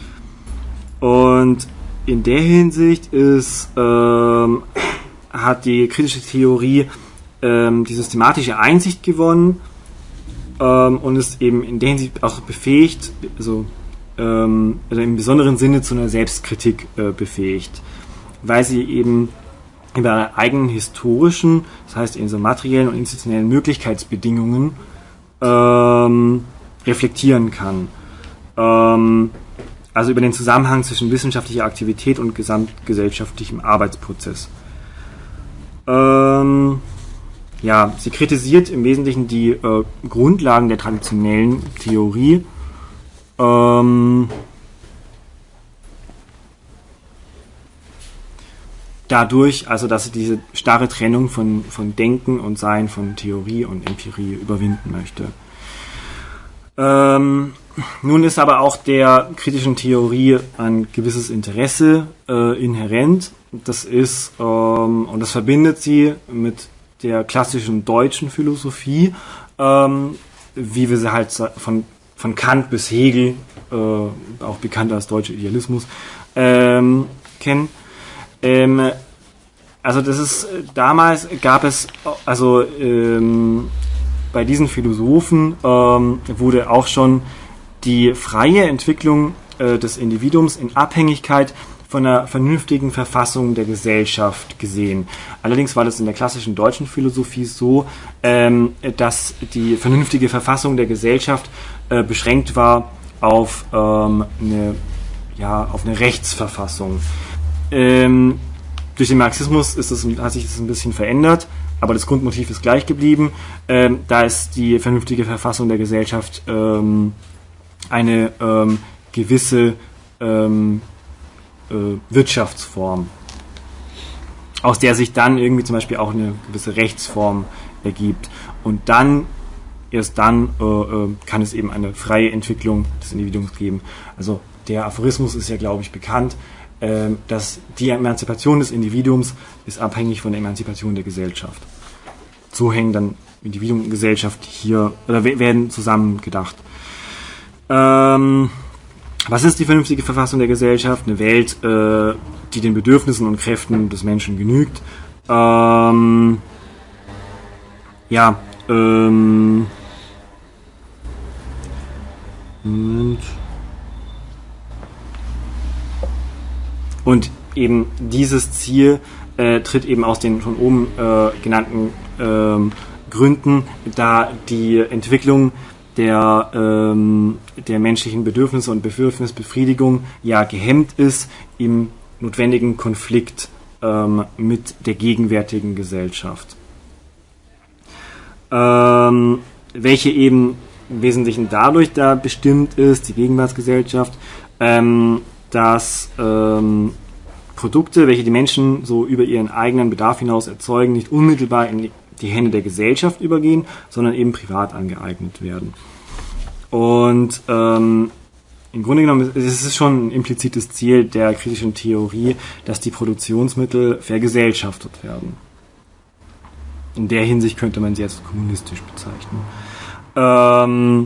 Und in der Hinsicht ist ähm, hat die kritische Theorie ähm, die systematische Einsicht gewonnen ähm, und ist eben in der Hinsicht auch befähigt, also, ähm, also im besonderen Sinne zu einer Selbstkritik äh, befähigt, weil sie eben über ihre eigenen historischen, das heißt in so materiellen und institutionellen Möglichkeitsbedingungen ähm, reflektieren kann. Ähm, also über den Zusammenhang zwischen wissenschaftlicher Aktivität und gesamtgesellschaftlichem Arbeitsprozess. Ähm, ja, sie kritisiert im Wesentlichen die äh, Grundlagen der traditionellen Theorie. Ähm, Dadurch, also dass sie diese starre Trennung von, von Denken und Sein, von Theorie und Empirie überwinden möchte. Ähm, nun ist aber auch der kritischen Theorie ein gewisses Interesse äh, inhärent. Das ist, ähm, und das verbindet sie mit der klassischen deutschen Philosophie, ähm, wie wir sie halt von, von Kant bis Hegel, äh, auch bekannt als deutscher Idealismus, ähm, kennen. Ähm, also das ist, damals gab es, also ähm, bei diesen Philosophen ähm, wurde auch schon die freie Entwicklung äh, des Individuums in Abhängigkeit von einer vernünftigen Verfassung der Gesellschaft gesehen. Allerdings war das in der klassischen deutschen Philosophie so, ähm, dass die vernünftige Verfassung der Gesellschaft äh, beschränkt war auf, ähm, eine, ja, auf eine Rechtsverfassung. Ähm, durch den Marxismus ist das, hat sich das ein bisschen verändert, aber das Grundmotiv ist gleich geblieben. Ähm, da ist die vernünftige Verfassung der Gesellschaft ähm, eine ähm, gewisse ähm, äh, Wirtschaftsform, aus der sich dann irgendwie zum Beispiel auch eine gewisse Rechtsform ergibt. Und dann, erst dann äh, äh, kann es eben eine freie Entwicklung des Individuums geben. Also der Aphorismus ist ja, glaube ich, bekannt, äh, dass die Emanzipation des Individuums ist abhängig von der Emanzipation der Gesellschaft. So hängen dann Individuum und Gesellschaft hier, oder werden zusammen gedacht. Ähm, was ist die vernünftige Verfassung der Gesellschaft? Eine Welt, äh, die den Bedürfnissen und Kräften des Menschen genügt. Ähm, ja, ähm, Moment. Und eben dieses Ziel äh, tritt eben aus den von oben äh, genannten ähm, Gründen, da die Entwicklung der, ähm, der menschlichen Bedürfnisse und Bedürfnisbefriedigung ja gehemmt ist im notwendigen Konflikt ähm, mit der gegenwärtigen Gesellschaft. Ähm, welche eben im Wesentlichen dadurch da bestimmt ist, die Gegenwartsgesellschaft, ähm, dass ähm, Produkte, welche die Menschen so über ihren eigenen Bedarf hinaus erzeugen, nicht unmittelbar in die, die Hände der Gesellschaft übergehen, sondern eben privat angeeignet werden. Und ähm, im Grunde genommen ist es schon ein implizites Ziel der kritischen Theorie, dass die Produktionsmittel vergesellschaftet werden. In der Hinsicht könnte man sie als kommunistisch bezeichnen. Ähm,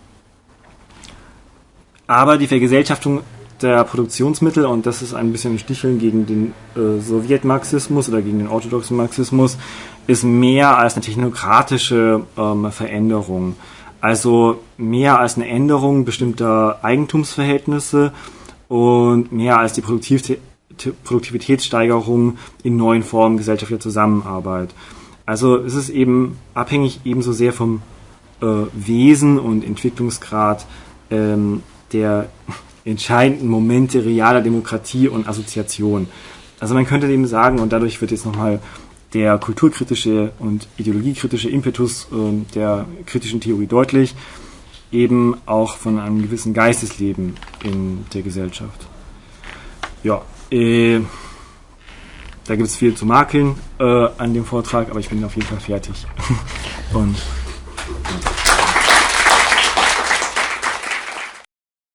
aber die Vergesellschaftung der Produktionsmittel, und das ist ein bisschen ein Sticheln gegen den äh, Sowjetmarxismus oder gegen den orthodoxen Marxismus, ist mehr als eine technokratische ähm, Veränderung. Also mehr als eine Änderung bestimmter Eigentumsverhältnisse und mehr als die Produktivität, Produktivitätssteigerung in neuen Formen gesellschaftlicher Zusammenarbeit. Also es ist eben abhängig ebenso sehr vom äh, Wesen und Entwicklungsgrad ähm, der entscheidenden Momente realer Demokratie und Assoziation. Also man könnte eben sagen, und dadurch wird jetzt nochmal der kulturkritische und ideologiekritische Impetus äh, der kritischen Theorie deutlich, eben auch von einem gewissen Geistesleben in der Gesellschaft. Ja, äh, da gibt es viel zu makeln äh, an dem Vortrag, aber ich bin auf jeden Fall fertig. Und ja.